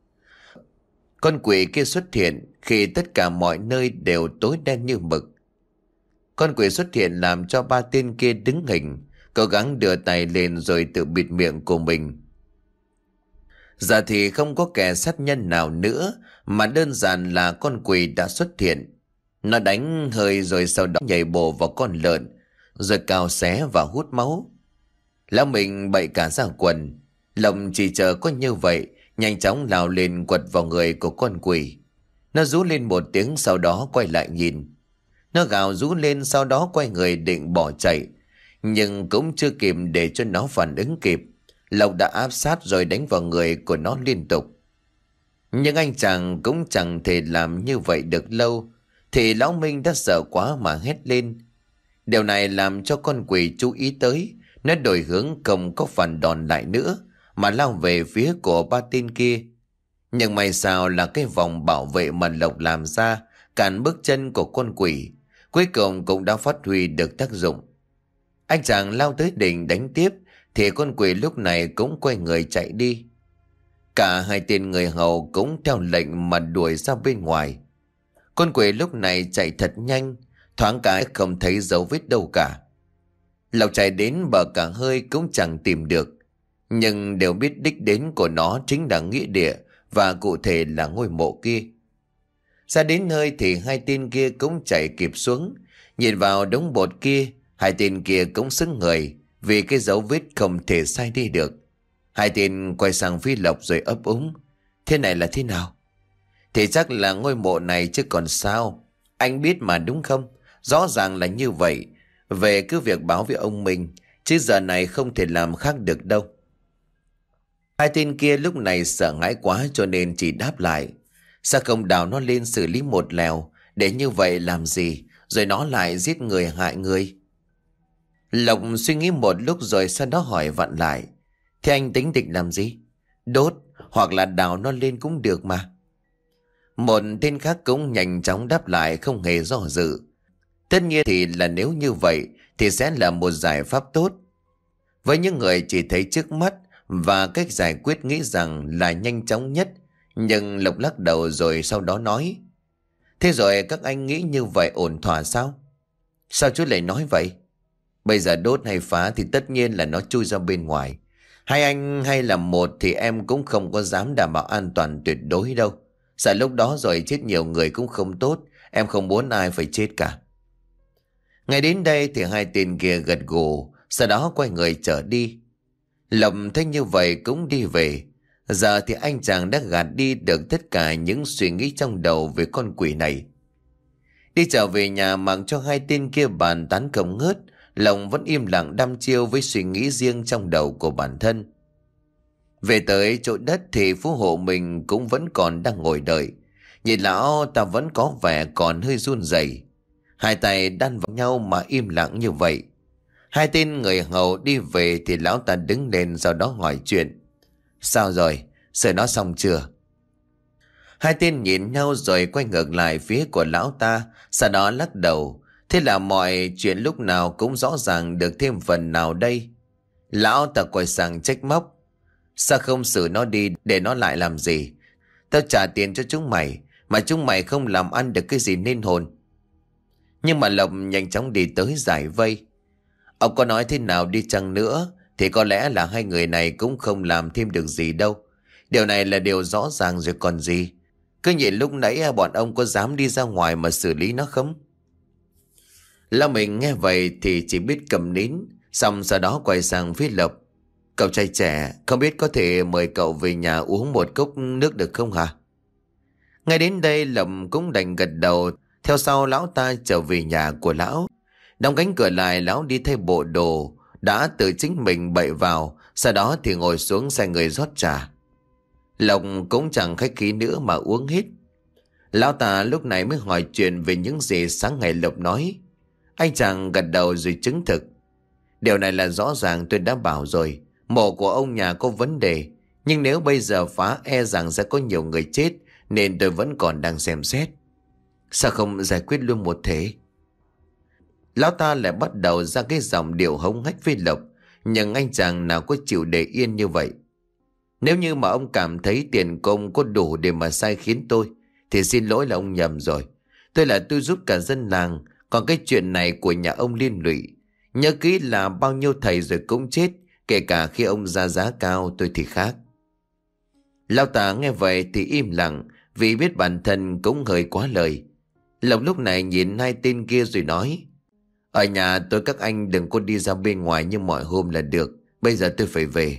Con quỷ kia xuất hiện khi tất cả mọi nơi đều tối đen như mực. Con quỷ xuất hiện làm cho ba tên kia đứng hình, cố gắng đưa tay lên rồi tự bịt miệng của mình. Giờ thì không có kẻ sát nhân nào nữa, mà đơn giản là con quỷ đã xuất hiện. Nó đánh hơi rồi sau đó nhảy bổ vào con lợn, rồi cào xé và hút máu. Lão mình bậy cả ra quần. Lộc chỉ chờ có như vậy, nhanh chóng lao lên quật vào người của con quỷ. Nó rú lên một tiếng, sau đó quay lại nhìn. Nó gào rú lên, sau đó quay người định bỏ chạy, nhưng cũng chưa kịp để cho nó phản ứng kịp, Lộc đã áp sát rồi đánh vào người của nó liên tục. Nhưng anh chàng cũng chẳng thể làm như vậy được lâu, thì lão Minh đã sợ quá mà hét lên. Điều này làm cho con quỷ chú ý tới. Nó đổi hướng, không có phản đòn lại nữa, mà lao về phía của ba tên kia. Nhưng may sao là cái vòng bảo vệ mà Lộc làm ra cản bước chân của con quỷ, cuối cùng cũng đã phát huy được tác dụng. Anh chàng lao tới định đánh tiếp, thì con quỷ lúc này cũng quay người chạy đi. Cả hai tên người hầu cũng theo lệnh mà đuổi ra bên ngoài. Con quỷ lúc này chạy thật nhanh, thoáng cái không thấy dấu vết đâu cả. Lộc chạy đến bờ cả hơi cũng chẳng tìm được, nhưng đều biết đích đến của nó chính là nghĩa địa, và cụ thể là ngôi mộ kia. Ra đến nơi thì hai tên kia cũng chạy kịp xuống. Nhìn vào đống bột kia, hai tên kia cũng sững người, vì cái dấu vết không thể sai đi được. Hai tên quay sang phía Lộc rồi ấp úng: "Thế này là thế nào?" "Thì chắc là ngôi mộ này chứ còn sao. Anh biết mà đúng không? Rõ ràng là như vậy. Về cứ việc báo với ông mình, chứ giờ này không thể làm khác được đâu." Hai tên kia lúc này sợ hãi quá cho nên chỉ đáp lại: "Sao không đào nó lên xử lý một lèo, để như vậy làm gì, rồi nó lại giết người hại người?" Lộc suy nghĩ một lúc rồi sau đó hỏi vặn lại: "Thế anh tính định làm gì? Đốt hoặc là đào nó lên cũng được mà." Một tên khác cũng nhanh chóng đáp lại không hề do dự: "Tất nhiên thì là nếu như vậy thì sẽ là một giải pháp tốt." Với những người chỉ thấy trước mắt và cách giải quyết nghĩ rằng là nhanh chóng nhất, nhưng Lộc lắc đầu rồi sau đó nói: "Thế rồi các anh nghĩ như vậy ổn thỏa sao?" "Sao chú lại nói vậy? Bây giờ đốt hay phá thì tất nhiên là nó chui ra bên ngoài. Hai anh hay là một thì em cũng không có dám đảm bảo an toàn tuyệt đối đâu. Sợ lúc đó rồi chết nhiều người cũng không tốt. Em không muốn ai phải chết cả." Ngay đến đây thì hai tên kia gật gù, sau đó quay người trở đi. Lộc thấy như vậy cũng đi về. Giờ thì anh chàng đã gạt đi được tất cả những suy nghĩ trong đầu về con quỷ này. Đi trở về nhà mặc cho hai tên kia bàn tán không ngớt, Lộc vẫn im lặng đăm chiêu với suy nghĩ riêng trong đầu của bản thân. Về tới chỗ đất thì Phú Hộ mình cũng vẫn còn đang ngồi đợi. Nhìn lão ta vẫn có vẻ còn hơi run rẩy, hai tay đan vào nhau mà im lặng như vậy. Hai tên người hầu đi về thì lão ta đứng lên, sau đó hỏi chuyện: "Sao rồi? Sửa nó xong chưa?" Hai tên nhìn nhau rồi quay ngược lại phía của lão ta, sau đó lắc đầu. Thế là mọi chuyện lúc nào cũng rõ ràng được thêm phần nào đây. Lão ta quay sang trách móc: "Sao không xử nó đi, để nó lại làm gì? Tao trả tiền cho chúng mày, mà chúng mày không làm ăn được cái gì nên hồn." Nhưng mà Lộc nhanh chóng đi tới giải vây: "Ông có nói thế nào đi chăng nữa thì có lẽ là hai người này cũng không làm thêm được gì đâu. Điều này là điều rõ ràng rồi còn gì. Cứ nhìn lúc nãy bọn ông có dám đi ra ngoài mà xử lý nó không?" Lão mình nghe vậy thì chỉ biết cầm nín, xong sau đó quay sang phía Lộc. Cậu trai trẻ, không biết có thể mời cậu về nhà uống một cốc nước được không hả? Ngay đến đây Lộc cũng đành gật đầu, theo sau lão ta trở về nhà của lão. Đóng cánh cửa lại, lão đi thay bộ đồ đã tự chính mình bậy vào, sau đó thì ngồi xuống xe người rót trà. Lộc cũng chẳng khách khí nữa mà uống hết. Lão ta lúc này mới hỏi chuyện về những gì sáng ngày Lộc nói. Anh chàng gật đầu rồi chứng thực. Điều này là rõ ràng, tôi đã bảo rồi, mộ của ông nhà có vấn đề, nhưng nếu bây giờ phá e rằng sẽ có nhiều người chết, nên tôi vẫn còn đang xem xét. Sao không giải quyết luôn một thể? Lão ta lại bắt đầu ra cái giọng điệu hống hách với Lộc, nhưng anh chàng nào có chịu để yên như vậy. Nếu như mà ông cảm thấy tiền công có đủ để mà sai khiến tôi, thì xin lỗi là ông nhầm rồi. Tôi là tôi giúp cả dân làng, còn cái chuyện này của nhà ông liên lụy. Nhớ kỹ là bao nhiêu thầy rồi cũng chết, kể cả khi ông ra giá cao tôi thì khác. Lão ta nghe vậy thì im lặng, vì biết bản thân cũng hơi quá lời. Lộc lúc này nhìn hai tên kia rồi nói. Ở nhà tôi các anh đừng có đi ra bên ngoài như mọi hôm là được. Bây giờ tôi phải về.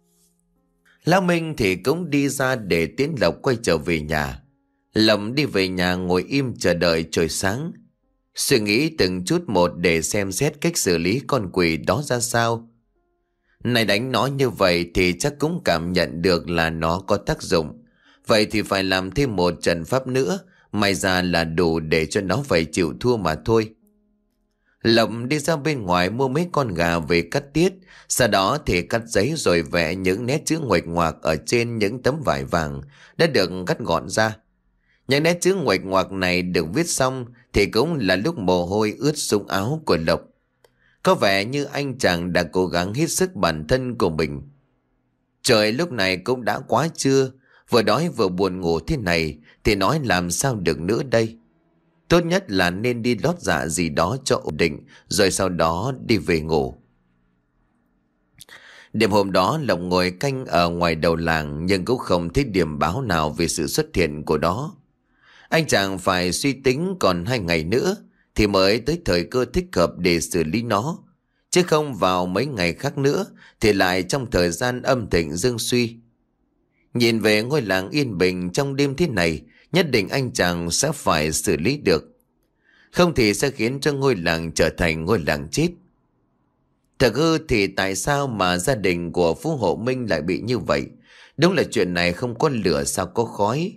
Lão Minh thì cũng đi ra để tiễn Lộc quay trở về nhà. Lộc đi về nhà ngồi im chờ đợi trời sáng, suy nghĩ từng chút một để xem xét cách xử lý con quỷ đó ra sao. Này đánh nó như vậy thì chắc cũng cảm nhận được là nó có tác dụng. Vậy thì phải làm thêm một trận pháp nữa, may ra là đủ để cho nó phải chịu thua mà thôi. Lộc đi ra bên ngoài mua mấy con gà về cắt tiết, sau đó thì cắt giấy rồi vẽ những nét chữ nguệch ngoạc ở trên những tấm vải vàng đã được cắt gọn ra. Những nét chữ nguệch ngoạc này được viết xong thì cũng là lúc mồ hôi ướt sũng áo của Lộc. Có vẻ như anh chàng đã cố gắng hết sức bản thân của mình. Trời lúc này cũng đã quá trưa, vừa đói vừa buồn ngủ thế này thì nói làm sao được nữa đây. Tốt nhất là nên đi lót dạ gì đó cho ổn định, rồi sau đó đi về ngủ. Đêm hôm đó Lộc ngồi canh ở ngoài đầu làng, nhưng cũng không thấy điểm báo nào về sự xuất hiện của nó. Anh chàng phải suy tính còn hai ngày nữa thì mới tới thời cơ thích hợp để xử lý nó, chứ không vào mấy ngày khác nữa thì lại trong thời gian âm thịnh dương suy. Nhìn về ngôi làng yên bình trong đêm thế này, nhất định anh chàng sẽ phải xử lý được, không thì sẽ khiến cho ngôi làng trở thành ngôi làng chết. Thật hư thì tại sao mà gia đình của Phú Hộ Minh lại bị như vậy? Đúng là chuyện này không có lửa sao có khói.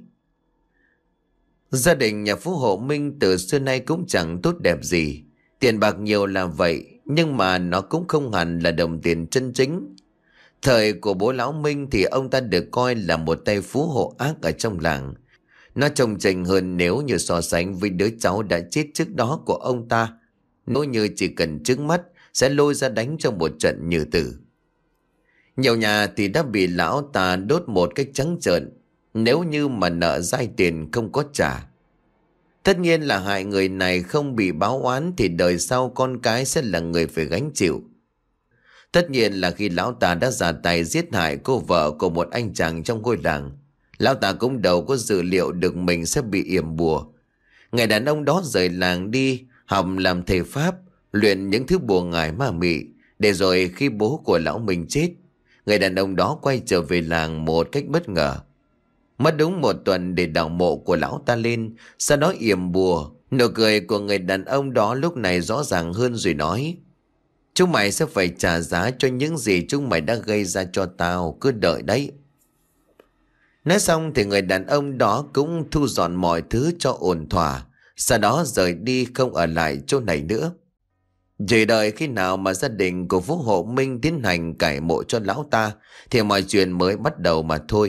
Gia đình nhà Phú Hộ Minh từ xưa nay cũng chẳng tốt đẹp gì. Tiền bạc nhiều là vậy, nhưng mà nó cũng không hẳn là đồng tiền chân chính. Thời của bố lão Minh thì ông ta được coi là một tay phú hộ ác ở trong làng. Nó trông chành hơn nếu như so sánh với đứa cháu đã chết trước đó của ông ta. Nếu như chỉ cần trước mắt sẽ lôi ra đánh trong một trận như tử. Nhiều nhà thì đã bị lão ta đốt một cách trắng trợn, nếu như mà nợ dai tiền không có trả. Tất nhiên là hại người này không bị báo oán thì đời sau con cái sẽ là người phải gánh chịu. Tất nhiên là khi lão ta đã ra tay giết hại cô vợ của một anh chàng trong ngôi làng, lão ta cũng đâu có dự liệu được mình sẽ bị yểm bùa. Người đàn ông đó rời làng đi học làm thầy pháp, luyện những thứ bùa ngải ma mị, để rồi khi bố của lão mình chết, người đàn ông đó quay trở về làng một cách bất ngờ. Mất đúng một tuần để đào mộ của lão ta lên, sau đó yểm bùa. Nụ cười của người đàn ông đó lúc này rõ ràng hơn rồi nói: chúng mày sẽ phải trả giá cho những gì chúng mày đã gây ra cho tao, cứ đợi đấy. Nói xong thì người đàn ông đó cũng thu dọn mọi thứ cho ổn thỏa, sau đó rời đi không ở lại chỗ này nữa. Chỉ đợi khi nào mà gia đình của Phú Hộ Minh tiến hành cải mộ cho lão ta thì mọi chuyện mới bắt đầu mà thôi.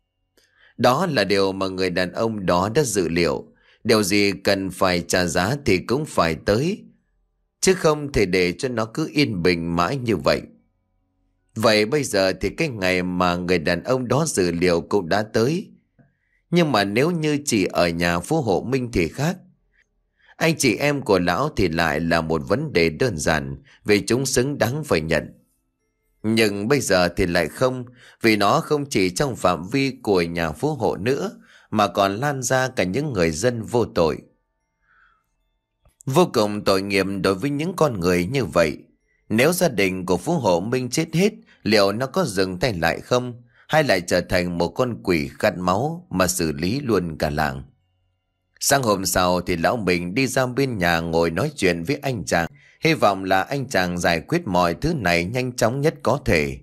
Đó là điều mà người đàn ông đó đã dự liệu. Điều gì cần phải trả giá thì cũng phải tới, chứ không thể để cho nó cứ yên bình mãi như vậy. Vậy bây giờ thì cái ngày mà người đàn ông đó dự liệu cũng đã tới. Nhưng mà nếu như chỉ ở nhà Phú Hộ Minh thì khác. Anh chị em của lão thì lại là một vấn đề đơn giản, vì chúng xứng đáng phải nhận. Nhưng bây giờ thì lại không, vì nó không chỉ trong phạm vi của nhà Phú Hộ nữa, mà còn lan ra cả những người dân vô tội. Vô cùng tội nghiệp đối với những con người như vậy. Nếu gia đình của Phú Hộ Minh chết hết, liệu nó có dừng tay lại không? Hay lại trở thành một con quỷ khát máu mà xử lý luôn cả làng? Sáng hôm sau thì lão mình đi ra bên nhà ngồi nói chuyện với anh chàng. Hy vọng là anh chàng giải quyết mọi thứ này nhanh chóng nhất có thể.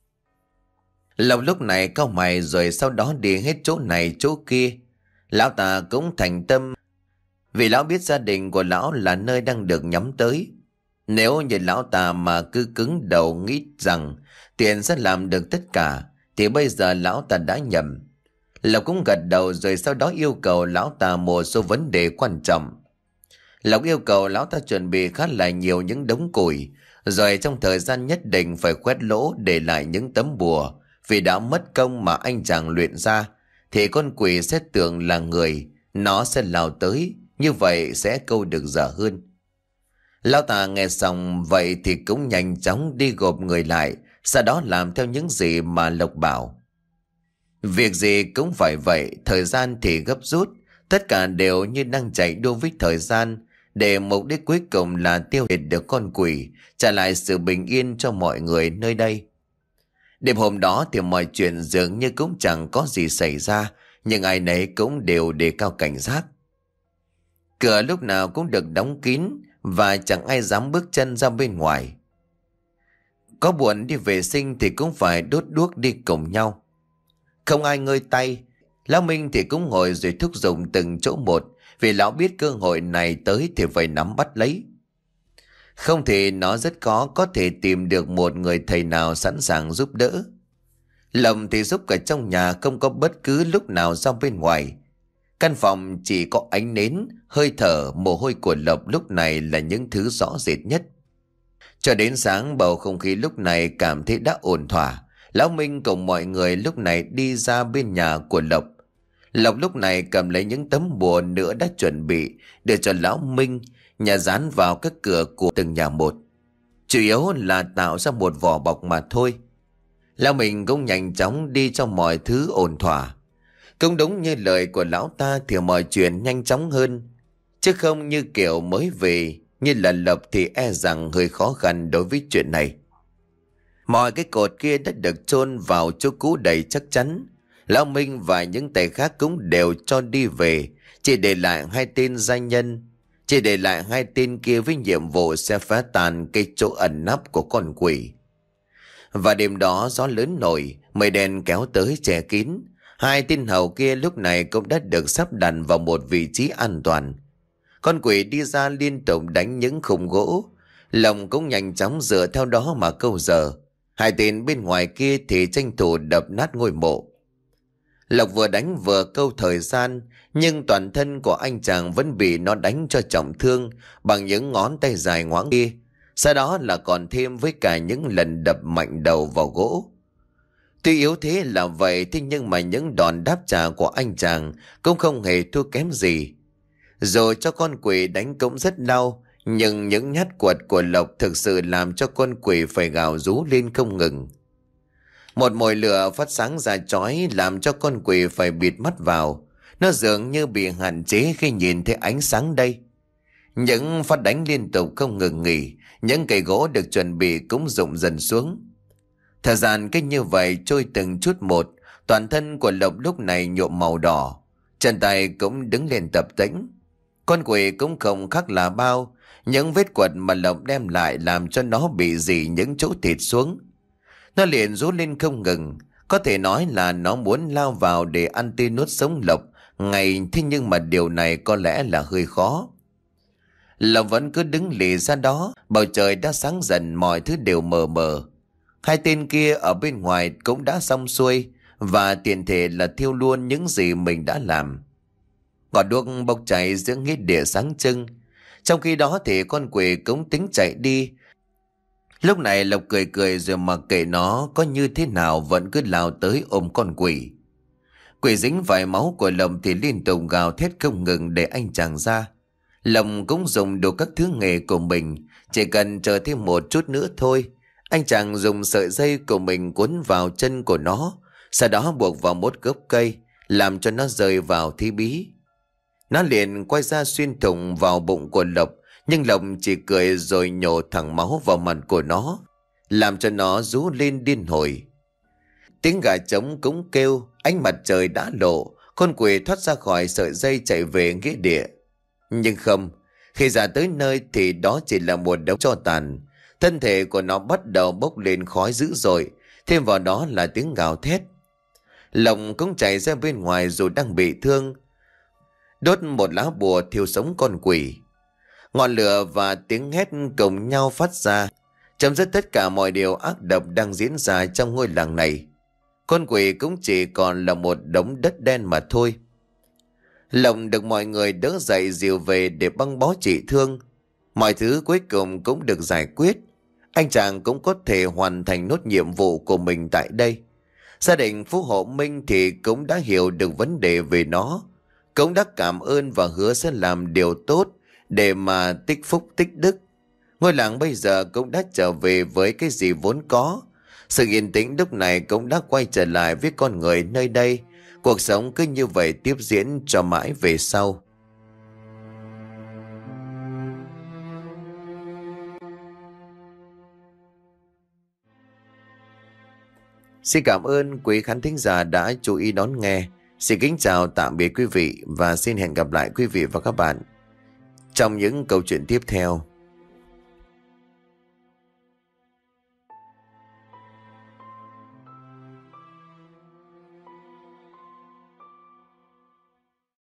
Lộc lúc này cau mày rồi sau đó đi hết chỗ này chỗ kia. Lão ta cũng thành tâm, vì lão biết gia đình của lão là nơi đang được nhắm tới. Nếu như lão ta mà cứ cứng đầu nghĩ rằng tiền sẽ làm được tất cả, thì bây giờ lão ta đã nhầm. Lộc cũng gật đầu rồi sau đó yêu cầu lão ta một số vấn đề quan trọng. Lộc yêu cầu lão ta chuẩn bị khá là nhiều những đống củi, rồi trong thời gian nhất định phải khoét lỗ để lại những tấm bùa. Vì đã mất công mà anh chàng luyện ra, thì con quỷ sẽ tưởng là người, nó sẽ lao tới, như vậy sẽ câu được dở hơn. Lão ta nghe xong vậy thì cũng nhanh chóng đi gộp người lại, sau đó làm theo những gì mà Lộc bảo. Việc gì cũng phải vậy, thời gian thì gấp rút, tất cả đều như đang chạy đua với thời gian, để mục đích cuối cùng là tiêu diệt được con quỷ, trả lại sự bình yên cho mọi người nơi đây. Đêm hôm đó thì mọi chuyện dường như cũng chẳng có gì xảy ra, nhưng ai nấy cũng đều đề cao cảnh giác. Cửa lúc nào cũng được đóng kín và chẳng ai dám bước chân ra bên ngoài. Có buồn đi vệ sinh thì cũng phải đốt đuốc đi cùng nhau. Không ai ngơi tay, lão Minh thì cũng ngồi rồi thúc giục từng chỗ một, vì lão biết cơ hội này tới thì phải nắm bắt lấy. Không thì nó rất khó có thể tìm được một người thầy nào sẵn sàng giúp đỡ. Lộc thì giúp cả trong nhà, không có bất cứ lúc nào ra bên ngoài. Căn phòng chỉ có ánh nến, hơi thở, mồ hôi của Lộc lúc này là những thứ rõ rệt nhất. Cho đến sáng, bầu không khí lúc này cảm thấy đã ổn thỏa. Lão Minh cùng mọi người lúc này đi ra bên nhà của Lộc. Lộc lúc này cầm lấy những tấm bùa nữa đã chuẩn bị để cho lão Minh nhà dán vào các cửa của từng nhà một. Chủ yếu là tạo ra một vỏ bọc mà thôi. Lão Minh cũng nhanh chóng đi cho mọi thứ ổn thỏa. Cũng đúng như lời của lão ta thì mọi chuyện nhanh chóng hơn. Chứ không như kiểu mới về như là Lộc thì e rằng hơi khó khăn đối với chuyện này. Mọi cái cột kia đã được chôn vào chỗ cũ đầy chắc chắn. Lão Minh và những tay khác cũng đều cho đi về, chỉ để lại hai tên gia nhân. Chỉ để lại hai tên kia với nhiệm vụ sẽ phá tan cái chỗ ẩn nấp của con quỷ. Và đêm đó gió lớn nổi, mây đen kéo tới che kín. Hai tên hầu kia lúc này cũng đã được sắp đặt vào một vị trí an toàn. Con quỷ đi ra liên tục đánh những khung gỗ. Lòng cũng nhanh chóng dựa theo đó mà câu giờ. Hai tên bên ngoài kia thì tranh thủ đập nát ngôi mộ. Lộc vừa đánh vừa câu thời gian, nhưng toàn thân của anh chàng vẫn bị nó đánh cho trọng thương bằng những ngón tay dài ngoãng kia. Sau đó là còn thêm với cả những lần đập mạnh đầu vào gỗ. Tuy yếu thế là vậy, thế nhưng mà những đòn đáp trả của anh chàng cũng không hề thua kém gì. Rồi cho con quỷ đánh cũng rất đau, nhưng những nhát quật của Lộc thực sự làm cho con quỷ phải gào rú lên không ngừng. Một mồi lửa phát sáng ra chói làm cho con quỷ phải bịt mắt vào. Nó dường như bị hạn chế khi nhìn thấy ánh sáng đây. Những phát đánh liên tục không ngừng nghỉ, những cây gỗ được chuẩn bị cũng rụng dần xuống. Thời gian cách như vậy trôi từng chút một, toàn thân của Lộc lúc này nhuộm màu đỏ, chân tay cũng đứng lên tập tễnh. Con quỷ cũng không khác là bao, những vết quật mà Lộc đem lại làm cho nó bị rỉ những chỗ thịt xuống. Nó liền rú lên không ngừng, có thể nói là nó muốn lao vào để ăn tươi nuốt sống Lộc ngày, thế nhưng mà điều này có lẽ là hơi khó. Lộc vẫn cứ đứng lì ra đó, bầu trời đã sáng dần, mọi thứ đều mờ mờ. Hai tên kia ở bên ngoài cũng đã xong xuôi, và tiện thể là thiêu luôn những gì mình đã làm. Ngọn đuốc bốc cháy giữa nghĩa địa sáng trưng. Trong khi đó thì con quỷ cũng tính chạy đi. Lúc này Lộc cười cười rồi mặc kệ nó có như thế nào vẫn cứ lao tới ôm con quỷ. Quỷ dính vài máu của Lộc thì liên tục gào thét không ngừng để anh chàng ra. Lộc cũng dùng đủ các thứ nghề của mình, chỉ cần chờ thêm một chút nữa thôi. Anh chàng dùng sợi dây của mình cuốn vào chân của nó, sau đó buộc vào một gốc cây, làm cho nó rơi vào thí bí. Nó liền quay ra xuyên thủng vào bụng của Lộc, Nhưng Lộc chỉ cười rồi nhổ thẳng máu vào mặt của nó, làm cho nó rú lên điên hồi. Tiếng gà trống cũng kêu, ánh mặt trời đã lộ, con quỷ thoát ra khỏi sợi dây chạy về nghĩa địa. Nhưng không, khi ra tới nơi thì đó chỉ là một đống tro tàn. Thân thể của nó bắt đầu bốc lên khói dữ dội, thêm vào đó là tiếng gào thét. Lộc cũng chạy ra bên ngoài dù đang bị thương, đốt một lá bùa thiêu sống con quỷ. Ngọn lửa và tiếng hét cùng nhau phát ra, chấm dứt tất cả mọi điều ác độc đang diễn ra trong ngôi làng này. Con quỷ cũng chỉ còn là một đống đất đen mà thôi. Lộc được mọi người đỡ dậy dìu về để băng bó trị thương. Mọi thứ cuối cùng cũng được giải quyết. Anh chàng cũng có thể hoàn thành nốt nhiệm vụ của mình tại đây. Gia đình Phú Hộ Minh thì cũng đã hiểu được vấn đề về nó, cũng đã cảm ơn và hứa sẽ làm điều tốt để mà tích phúc tích đức. Ngôi làng bây giờ cũng đã trở về với cái gì vốn có. Sự yên tĩnh lúc này cũng đã quay trở lại với con người nơi đây. Cuộc sống cứ như vậy tiếp diễn cho mãi về sau. Xin cảm ơn quý khán thính giả đã chú ý đón nghe. Xin kính chào tạm biệt quý vị và xin hẹn gặp lại quý vị và các bạn trong những câu chuyện tiếp theo.